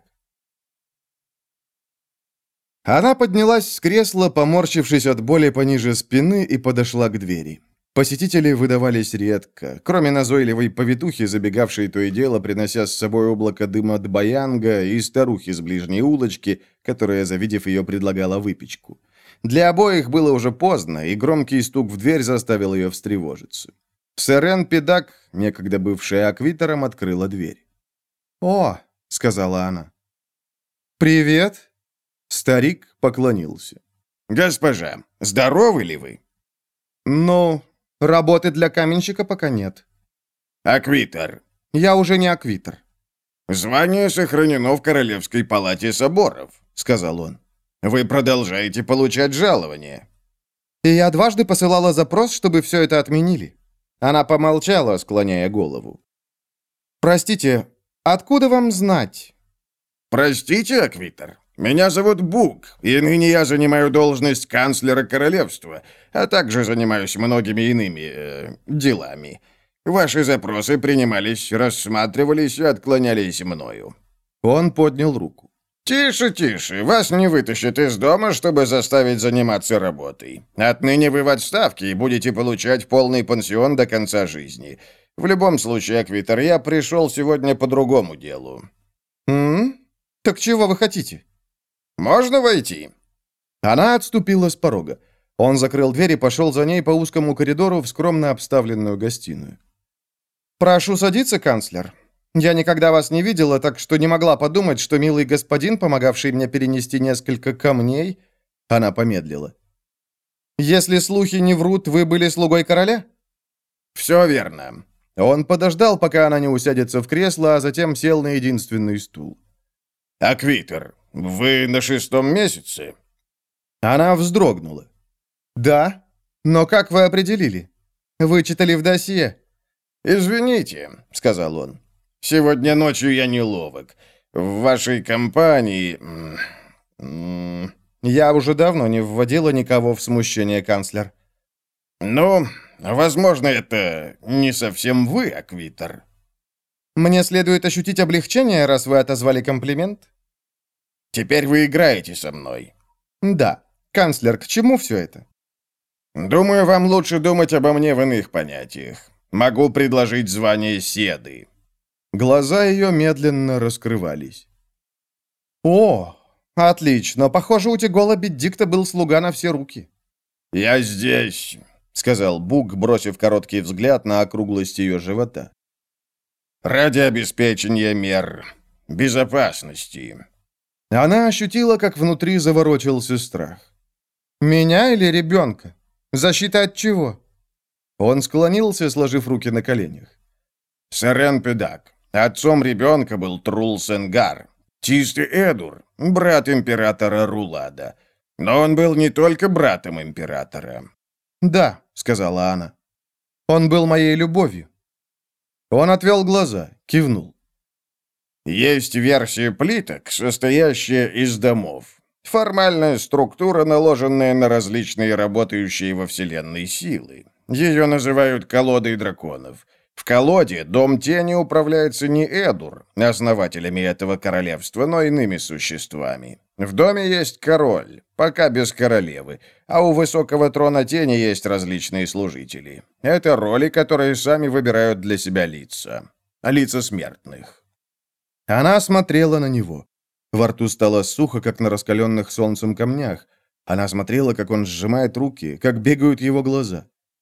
Speaker 1: Она поднялась с кресла, поморщившись от боли пониже спины, и подошла к двери. Посетители выдавались редко, кроме назойливой повитухи, забегавшей то и дело, принося с собой облако дыма от баянга, и старухи с ближней улочки, которая, завидев ее, предлагала выпечку. Для обоих было уже поздно, и громкий стук в дверь заставил ее встревожиться. Сэрен Педак, некогда бывшая аквитором, открыла дверь. «О!» — сказала она. «Привет!» Старик поклонился.
Speaker 2: «Госпожа, здоровы ли вы?»
Speaker 1: «Ну, работы для каменщика пока нет».
Speaker 2: «Аквитор».
Speaker 1: «Я уже не аквитор».
Speaker 2: «Звание сохранено в Королевской палате соборов», — сказал он. «Вы продолжаете получать жалование».
Speaker 1: «И я дважды посылала запрос, чтобы все это отменили». Она помолчала, склоняя голову. «Простите, откуда вам знать?»
Speaker 2: «Простите, аквитор, меня зовут Буг, и ныне я занимаю должность канцлера королевства, а также занимаюсь многими иными э, делами. Ваши запросы принимались, рассматривались и отклонялись мною».
Speaker 1: Он поднял руку.
Speaker 2: «Тише, тише, вас не вытащат из дома, чтобы заставить заниматься работой. Отныне вы в отставке и будете получать полный пансион до конца жизни. В любом случае, аквитор, я пришел сегодня по другому делу».
Speaker 1: «М? Так чего вы хотите?»
Speaker 2: «Можно войти?»
Speaker 1: Она отступила с порога. Он закрыл дверь и пошел за ней по узкому коридору в скромно обставленную гостиную. «Прошу садиться, канцлер. Я никогда вас не видела, так что не могла подумать, что милый господин, помогавший мне перенести несколько камней...» Она помедлила. «Если слухи не врут, вы были слугой короля?»
Speaker 2: «Все верно».
Speaker 1: Он подождал, пока она не усядется в кресло, а затем сел на единственный стул.
Speaker 2: «Аквитор, вы на шестом месяце?»
Speaker 1: Она вздрогнула. «Да? Но как вы определили? Вычитали в досье?»
Speaker 2: «Извините», — сказал он. «Сегодня ночью я неловок. В вашей компании...»
Speaker 1: «Я уже давно не вводила никого в смущение, канцлер».
Speaker 2: «Ну, возможно, это не совсем вы, аквитор».
Speaker 1: «Мне следует ощутить облегчение, раз вы отозвали комплимент?»
Speaker 2: «Теперь вы играете со мной».
Speaker 1: «Да. Канцлер, к чему все это?»
Speaker 2: «Думаю, вам лучше думать обо мне в иных понятиях. Могу предложить звание седы».
Speaker 1: Глаза ее медленно раскрывались. «О, отлично. Похоже, у Тегола Беддикта был слуга на все руки».
Speaker 2: «Я здесь», — сказал Буг, бросив короткий взгляд на округлость ее живота. «Ради обеспечения мер безопасности».
Speaker 1: Она ощутила, как внутри заворочился страх. «Меня или ребенка? Защита от чего?» Он склонился, сложив руки на коленях.
Speaker 2: «Сэрен Педак. Отцом ребенка был Трул Сенгар, Тисты Эдур, брат императора Рулада. Но он был не только братом императора».
Speaker 1: «Да», — сказала она. «Он был моей любовью». Он отвел глаза, кивнул.
Speaker 2: «Есть версия плиток, состоящая из домов. Формальная структура, наложенная на различные работающие во Вселенной силы. Ее называют колодой драконов. В колоде дом тени управляется не Эдур, основателями этого королевства, но иными существами. В доме есть король, пока без королевы, а у высокого трона тени есть различные служители. Это роли, которые сами выбирают для себя лица. Лица смертных».
Speaker 1: Она смотрела на него. Во рту стало сухо, как на раскаленных солнцем камнях. Она смотрела, как он сжимает руки, как бегают его глаза.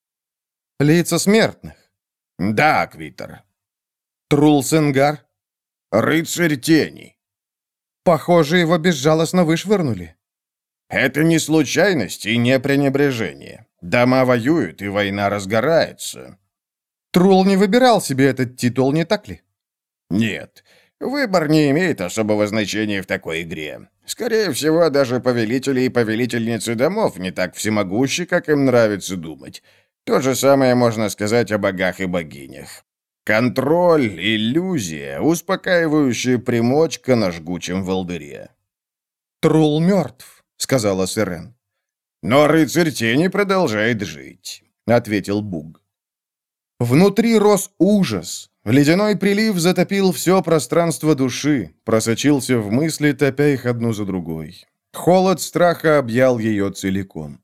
Speaker 1: «Лица смертных?»
Speaker 2: «Да, аквитор».
Speaker 1: «Трул Сенгар?»
Speaker 2: «Рыцарь тени».
Speaker 1: «Похоже, его безжалостно вышвырнули».
Speaker 2: «Это не случайность и не пренебрежение. Дома воюют, и война разгорается».
Speaker 1: «Трул не выбирал себе этот титул, не так ли?»
Speaker 2: «Нет. Выбор не имеет особого значения в такой игре. Скорее всего, даже повелители и повелительницы домов не так всемогущи, как им нравится думать. То же самое можно сказать о богах и богинях. Контроль, иллюзия, успокаивающая примочка на жгучем волдыре».
Speaker 1: «Трул мертв», — сказала Сэрен.
Speaker 2: «Но рыцарь тени продолжает жить», — ответил Буг.
Speaker 1: Внутри рос ужас. Ледяной прилив затопил все пространство души, просочился в мысли, топя их одну за другой. Холод страха объял ее целиком.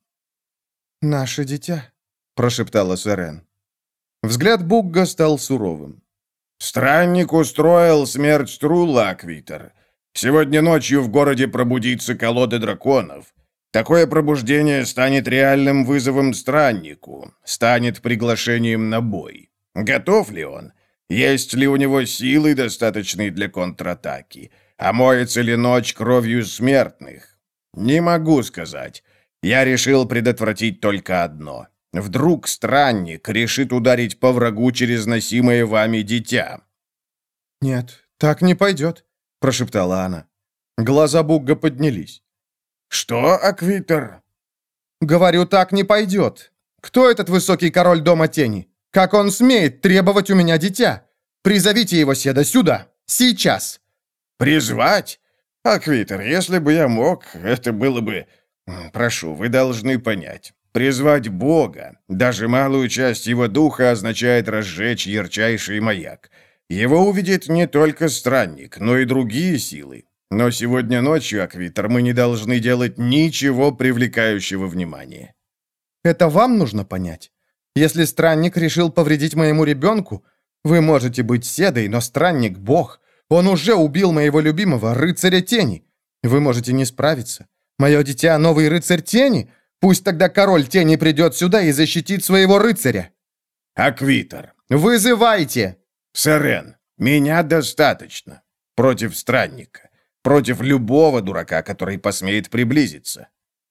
Speaker 4: «Наше дитя»,
Speaker 1: — прошептала Сэрен. Взгляд Бугга стал суровым.
Speaker 2: «Странник устроил смерть Трула, Аквитер. Сегодня ночью в городе пробудится колода драконов. Такое пробуждение станет реальным вызовом страннику, станет приглашением на бой. Готов ли он? Есть ли у него силы, достаточные для контратаки? Омоется ли ночь кровью смертных? Не могу сказать. Я решил предотвратить только одно. Вдруг странник решит ударить по врагу через носимое вами дитя».
Speaker 1: «Нет, так не пойдет», — прошептала она. Глаза Бугга поднялись.
Speaker 2: «Что, Аквитер?»
Speaker 1: «Говорю, так не пойдет. Кто этот высокий король Дома Тени? Как он смеет требовать у меня дитя? Призовите его, Седа, сюда! Сейчас!»
Speaker 2: «Призвать? Аквитер, если бы я мог, это было бы... Прошу, вы должны понять. Призвать Бога, даже малую часть его духа, означает разжечь ярчайший маяк. Его увидит не только странник, но и другие силы. Но сегодня ночью, Аквитер, мы не должны делать ничего привлекающего внимания».
Speaker 1: «Это вам нужно понять. Если странник решил повредить моему ребенку, вы можете быть Седой, но странник — бог. Он уже убил моего любимого, рыцаря тени. Вы можете не справиться. Мое дитя — новый рыцарь тени? Пусть тогда король тени придет сюда и защитит своего рыцаря».
Speaker 2: «Аквитер».
Speaker 1: «Вызывайте!»
Speaker 2: «Сэрен, меня достаточно. Против странника. Против любого дурака, который посмеет приблизиться».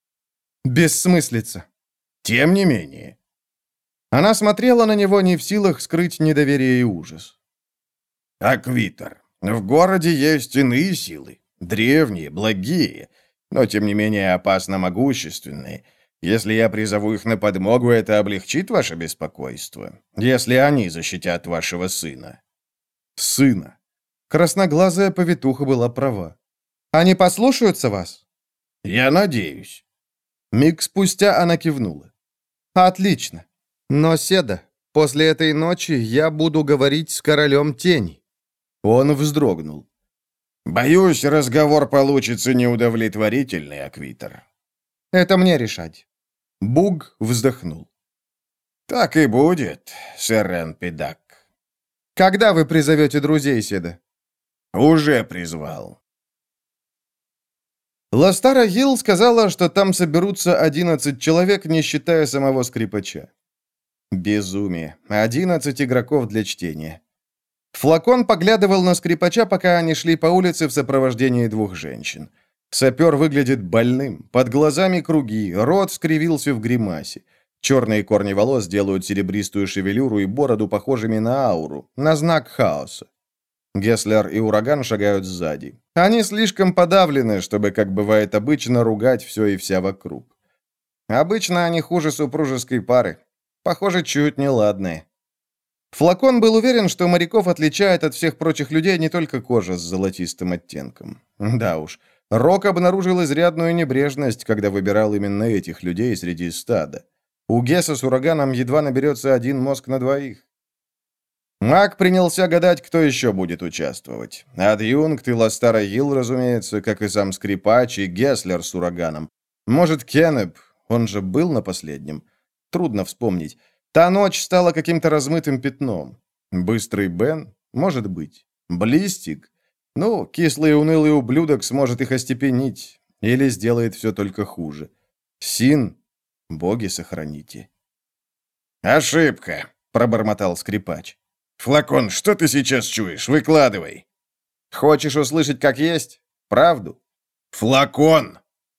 Speaker 1: «Бессмыслица».
Speaker 2: «Тем не менее».
Speaker 1: Она смотрела на него, не в силах скрыть недоверие и ужас.
Speaker 2: «Аквитер, в городе есть иные силы. Древние, благие, но тем не менее опасно могущественные. Если я призову их на подмогу, это облегчит ваше беспокойство, если они защитят вашего сына».
Speaker 1: Сына. Красноглазая повитуха была права. «Они послушаются вас?»
Speaker 2: «Я надеюсь».
Speaker 1: Миг спустя она кивнула. «Отлично. Но, Седа, после этой ночи я буду говорить с королем тени». Он вздрогнул.
Speaker 2: «Боюсь, разговор получится неудовлетворительный, Аквитер».
Speaker 1: «Это мне решать». Буг вздохнул.
Speaker 2: «Так и будет, Сэрен Педак».
Speaker 1: «Когда вы призовете друзей, Седа?»
Speaker 2: «Уже призвал».
Speaker 1: Ластара Гилл сказала, что там соберутся одиннадцать человек, не считая самого скрипача. Безумие. Одиннадцать игроков для чтения. Флакон поглядывал на скрипача, пока они шли по улице в сопровождении двух женщин. Сапер выглядит больным, под глазами круги, рот скривился в гримасе. Черные корни волос делают серебристую шевелюру и бороду похожими на ауру, на знак хаоса. Геслер и Ураган шагают сзади. Они слишком подавлены, чтобы, как бывает обычно, ругать все и вся вокруг. Обычно они хуже супружеской пары. Похоже, чуть неладные. Флакон был уверен, что моряков отличает от всех прочих людей не только кожа с золотистым оттенком. Да уж, Рок обнаружил изрядную небрежность, когда выбирал именно этих людей среди стада. У Геса с Ураганом едва наберется один мозг на двоих. Маг принялся гадать, кто еще будет участвовать. Адъюнкт и Ластара Гилл, разумеется, как и сам скрипач и Геслер с Ураганом. Может, Кеннеп, он же был на последнем. Трудно вспомнить. Та ночь стала каким-то размытым пятном. Быстрый Бен? Может быть. Блистик? Ну, кислый и унылый ублюдок сможет их остепенить. Или сделает все только хуже. Син? Боги сохраните.
Speaker 2: «Ошибка», — пробормотал скрипач. «Флакон, что ты сейчас чуешь? Выкладывай».
Speaker 1: «Хочешь услышать, как есть? Правду?»
Speaker 2: «Флакон!»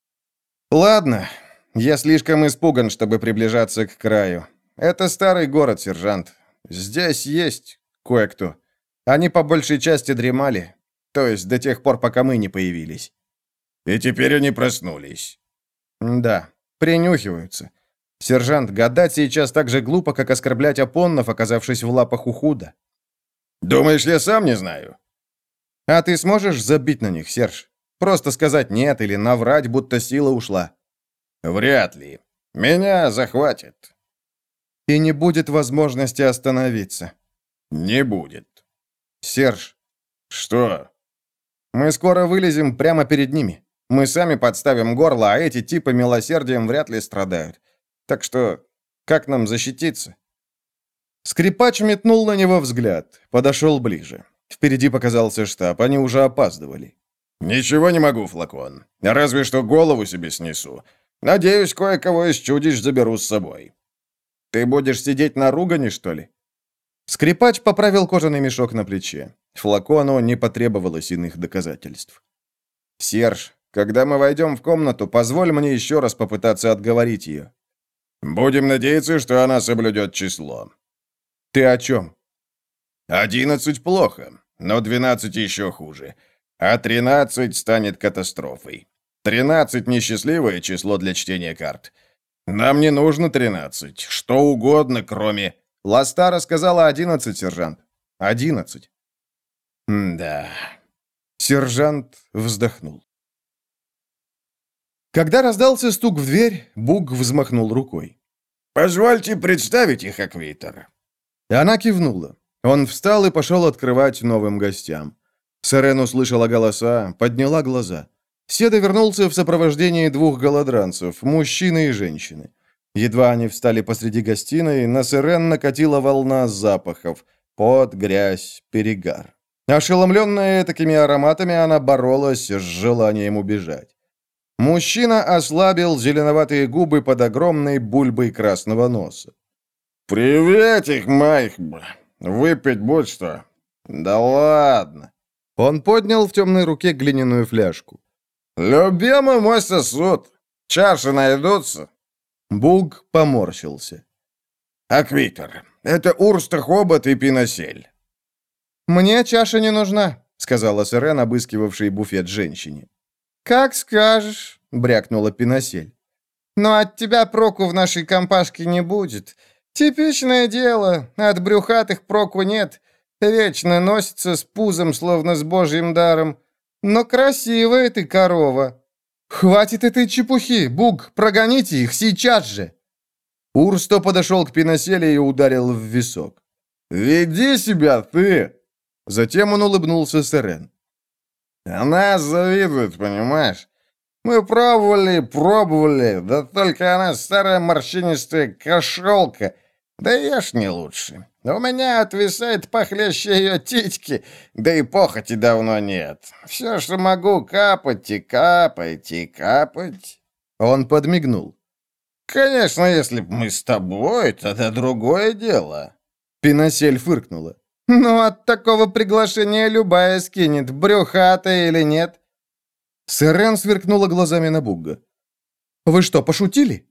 Speaker 1: «Ладно. Я слишком испуган, чтобы приближаться к краю. Это старый город, сержант. Здесь есть кое-кто. Они по большей части дремали. То есть до тех пор, пока мы не появились».
Speaker 2: «И теперь они проснулись».
Speaker 1: «Да, принюхиваются. Сержант, гадать сейчас так же глупо, как оскорблять опоннов, оказавшись в лапах у Худа».
Speaker 2: «Думаешь, я сам не знаю?»
Speaker 1: «А ты сможешь забить на них, Серж? Просто сказать «нет» или наврать, будто сила ушла?»
Speaker 2: «Вряд ли. Меня захватят».
Speaker 1: И не будет возможности остановиться.
Speaker 2: Не будет.
Speaker 1: Серж,
Speaker 2: Что?
Speaker 1: мы скоро вылезем прямо перед ними. Мы сами подставим горло, а эти типы милосердием вряд ли страдают. Так что, как нам защититься?» Скрипач метнул на него взгляд, подошел ближе. Впереди показался штаб, они уже опаздывали.
Speaker 2: «Ничего не могу, Флакон. Разве что голову себе снесу. Надеюсь, кое-кого из чудищ заберу с собой».
Speaker 1: «Ты будешь сидеть на ругани, что ли?» Скрипач поправил кожаный мешок на плече. Флакону не потребовалось иных доказательств. «Серж, когда мы войдем в комнату, позволь мне еще раз попытаться отговорить ее».
Speaker 2: «Будем надеяться, что она соблюдет число».
Speaker 1: «Ты о чем?»
Speaker 2: «Одиннадцать плохо, но двенадцать еще хуже. А тринадцать станет катастрофой. Тринадцать — несчастливое число для чтения карт. Нам не нужно тринадцать, что угодно, кроме...»
Speaker 1: «Ластара сказала одиннадцать, сержант. Одиннадцать».
Speaker 2: «Да...»
Speaker 1: Сержант вздохнул. Когда раздался стук в дверь, Буг взмахнул рукой.
Speaker 2: «Позвольте представить их, Аквитер».
Speaker 1: Она кивнула. Он встал и пошел открывать новым гостям. Сирен услышала голоса, подняла глаза. Седа вернулся в сопровождении двух голодранцев, мужчины и женщины. Едва они встали посреди гостиной, на Сирен накатила волна запахов. Пот, грязь, перегар. Ошеломленная такими ароматами, она боролась с желанием убежать. Мужчина ослабил зеленоватые губы под огромной бульбой красного носа.
Speaker 2: «Приветик, Майхб. Выпить будь что?»
Speaker 1: «Да ладно». Он поднял в темной руке глиняную фляжку.
Speaker 2: «Любимый мой сосуд. Чаши найдутся?»
Speaker 1: Буг поморщился.
Speaker 2: «Аквитер, это Урста Хобот и Пиносель».
Speaker 4: «Мне чаша не нужна»,
Speaker 1: — сказала Сирен, обыскивавшей буфет женщине.
Speaker 4: «Как скажешь», — брякнула Пиносель. «Но от тебя проку в нашей компашке не будет. Типичное дело, от брюхатых проку нет. Вечно носится с пузом, словно с божьим даром. Но красивая ты корова». «Хватит этой чепухи, Буг, прогоните их сейчас же!»
Speaker 1: Урсто подошел к Пиноселе и ударил в висок.
Speaker 2: «Веди себя, ты!»
Speaker 1: Затем он улыбнулся Сирен.
Speaker 2: «Она завидует, понимаешь? Мы пробовали, пробовали, да только она старая морщинистая кошелка. Да ешь не лучше. У меня отвисает похлеще ее титьки, да и похоти давно нет. Все, что могу, капать и капать и капать».
Speaker 1: Он подмигнул.
Speaker 2: «Конечно, если б мы с тобой, тогда другое дело».
Speaker 1: Пиносель фыркнула.
Speaker 4: «Ну, от такого приглашения любая скинет, брюхатая или нет».
Speaker 1: Сирен сверкнула глазами на Бугга. «Вы что, пошутили?»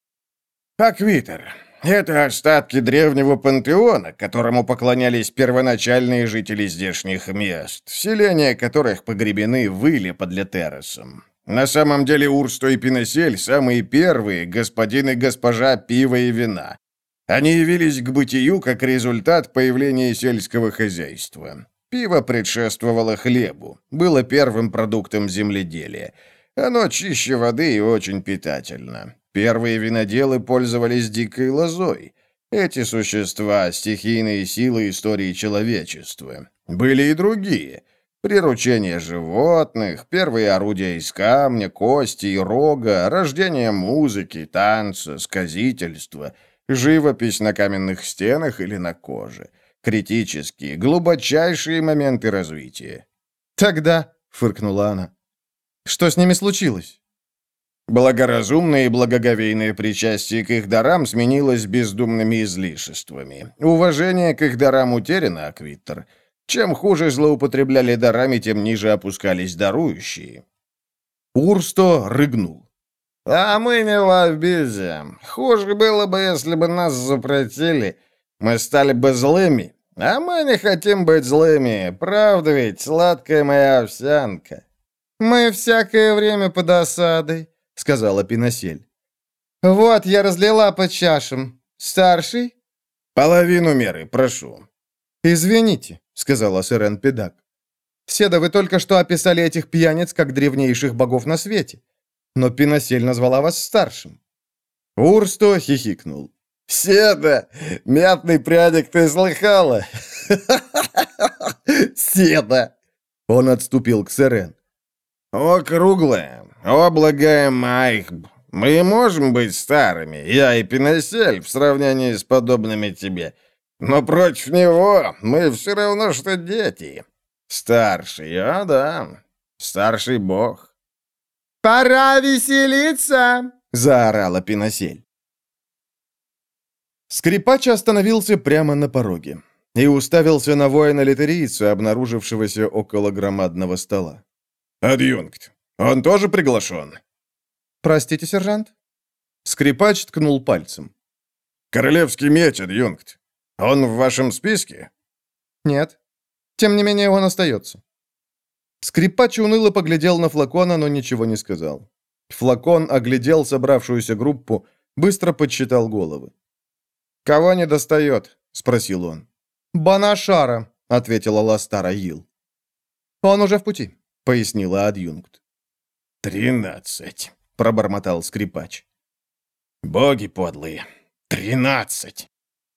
Speaker 2: «Аквитер, это остатки древнего пантеона, которому поклонялись первоначальные жители здешних мест, селения которых погребены в Иле под Летеросом. На самом деле Урсто и Пиносель – самые первые господин и госпожа пива и вина. Они явились к бытию как результат появления сельского хозяйства. Пиво предшествовало хлебу, было первым продуктом земледелия. Оно чище воды и очень питательно. Первые виноделы пользовались дикой лозой. Эти существа – стихийные силы истории человечества. Были и другие. Приручение животных, первые орудия из камня, кости и рога, рождение музыки, танца, сказительства, живопись на каменных стенах или на коже. Критические, глубочайшие моменты развития.
Speaker 1: «Тогда», — фыркнула она, — «что с ними случилось?»
Speaker 2: Благоразумное и благоговейное причастие к их дарам сменилось бездумными излишествами. Уважение к их дарам утеряно, Аквитер. Чем хуже злоупотребляли дарами, тем ниже опускались дарующие.
Speaker 1: Урсто рыгнул.
Speaker 2: «А мы не в обиде. Хуже было бы, если бы нас запретили. Мы стали бы злыми. А мы не хотим быть злыми. Правда ведь, сладкая моя овсянка?»
Speaker 4: «Мы всякое время под осадой», — сказала Пиносель. «Вот, я разлила по чашам. Старший?»
Speaker 2: «Половину меры, прошу».
Speaker 1: «Извините», — сказала Сирен Педак. «Седа, вы только что описали этих пьяниц как древнейших богов на свете. Но Пиносель назвала вас старшим». Урсто хихикнул.
Speaker 2: Седа! Мятный пряник, ты слыхала? Седа!»
Speaker 3: Он отступил к Сирен.
Speaker 2: «О, круглая, о, благая Майхб, мы можем быть старыми, я и Пеносель, в сравнении с подобными тебе, но против него мы все равно, что дети. Старший, а да, старший бог».
Speaker 4: «Пора веселиться!»
Speaker 3: — заорала Пеносель. Скрипач остановился прямо на пороге и уставился на воина-литерийца, обнаружившегося около громадного стола.
Speaker 2: «Адъюнкт, он тоже приглашен?»
Speaker 3: «Простите, сержант?» Скрипач ткнул пальцем.
Speaker 2: «Королевский меч, адъюнкт. Он в вашем списке?»
Speaker 3: «Нет. Тем не менее, он остается». Скрипач уныло поглядел на флакона, но ничего не сказал. Флакон оглядел собравшуюся группу, быстро подсчитал головы. «Кого не достает?» — спросил он. «Банашара», — ответила Ластара Йил. «Он уже в пути», — пояснила адъюнкт.
Speaker 2: «Тринадцать», — пробормотал скрипач. «Боги подлые, тринадцать».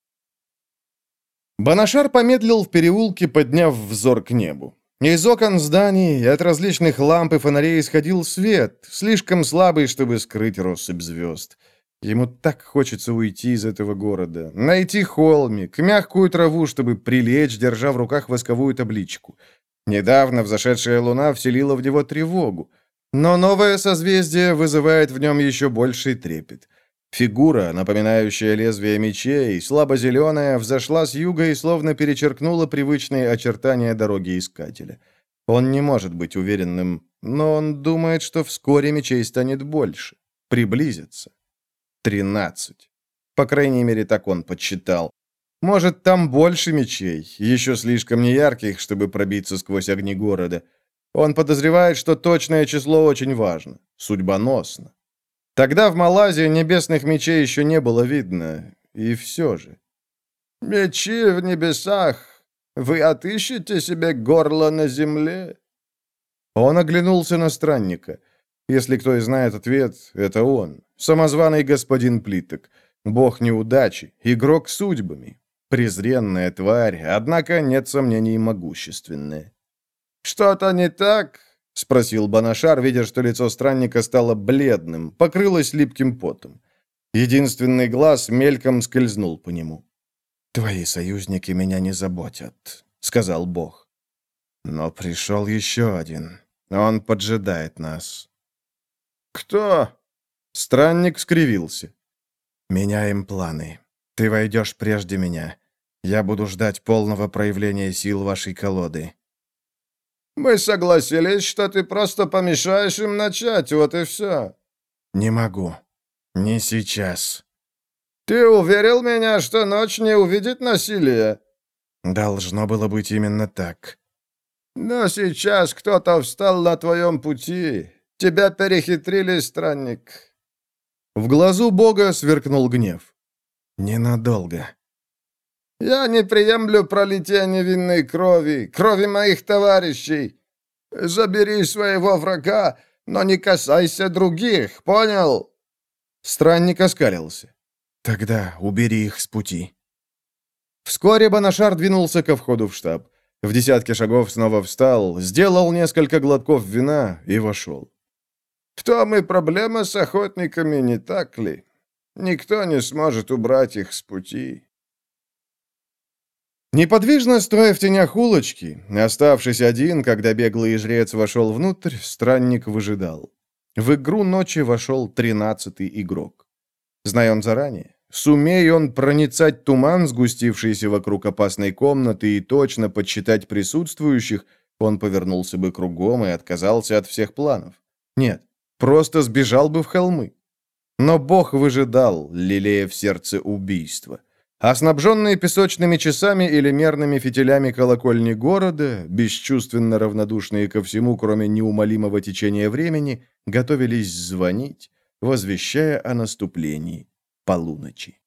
Speaker 3: Банашар помедлил в переулке, подняв взор к небу. Из окон зданий от различных ламп и фонарей исходил свет, слишком слабый, чтобы скрыть россыпь звезд. Ему так хочется уйти из этого города, найти холмик, мягкую траву, чтобы прилечь, держа в руках восковую табличку. Недавно взошедшая луна вселила в него тревогу, но новое созвездие вызывает в нем еще больший трепет. Фигура, напоминающая лезвие мечей, слабо-зеленая, взошла с юга и словно перечеркнула привычные очертания дороги искателя. Он не может быть уверенным, но он думает, что вскоре мечей станет больше, приблизится. Тринадцать. По крайней мере, так он подсчитал. Может, там больше мечей, еще слишком неярких, чтобы пробиться сквозь огни города. Он подозревает, что точное число очень важно, судьбоносно. Тогда в Малайзии небесных мечей еще не было видно, и все же.
Speaker 2: «Мечи в небесах, вы отыщете себе горло на земле?»
Speaker 3: Он оглянулся на странника. Если кто и знает ответ, это он. Самозваный господин Плиток. Бог неудачи, игрок судьбами. Презренная тварь, однако, нет сомнений, могущественная.
Speaker 2: «Что-то не так?»
Speaker 3: — спросил Банашар, видя, что лицо странника стало бледным, покрылось липким потом. Единственный глаз мельком скользнул по нему. «Твои союзники меня не заботят», — сказал Бог. «Но пришел еще один. Он поджидает нас».
Speaker 2: «Кто?»
Speaker 3: Странник скривился. «Меняем планы. Ты войдешь прежде меня. Я буду ждать полного проявления сил вашей колоды».
Speaker 2: «Мы согласились, что ты просто помешаешь им начать, вот и все».
Speaker 3: «Не могу. Не сейчас».
Speaker 2: «Ты уверил меня, что ночь не увидит насилия?»
Speaker 3: «Должно было быть именно так».
Speaker 2: «Но сейчас кто-то встал на твоем пути. Тебя перехитрили, странник».
Speaker 3: В глазу Бога сверкнул гнев. «Ненадолго».
Speaker 2: «Я не приемлю пролития невинной крови, крови моих товарищей. Забери своего врага, но не касайся других, понял?»
Speaker 3: Странник оскалился. «Тогда убери их с пути». Вскоре Банашар двинулся ко входу в штаб. В десятке шагов снова встал, сделал несколько глотков вина и вошел.
Speaker 2: «В том и проблема с охотниками, не так ли? Никто не сможет убрать их с пути».
Speaker 3: Неподвижно стоя в тенях улочки, оставшись один, когда беглый жрец вошел внутрь, странник выжидал. В игру ночи вошел тринадцатый игрок. Зная он заранее, сумей он проницать туман, сгустившийся вокруг опасной комнаты, и точно подсчитать присутствующих, он повернулся бы кругом и отказался от всех планов. Нет, просто сбежал бы в холмы. Но Бог выжидал, лелея в сердце убийства. А снабженные песочными часами или мерными фитилями колокольни города, бесчувственно равнодушные ко всему, кроме неумолимого течения времени, готовились звонить, возвещая о наступлении полуночи.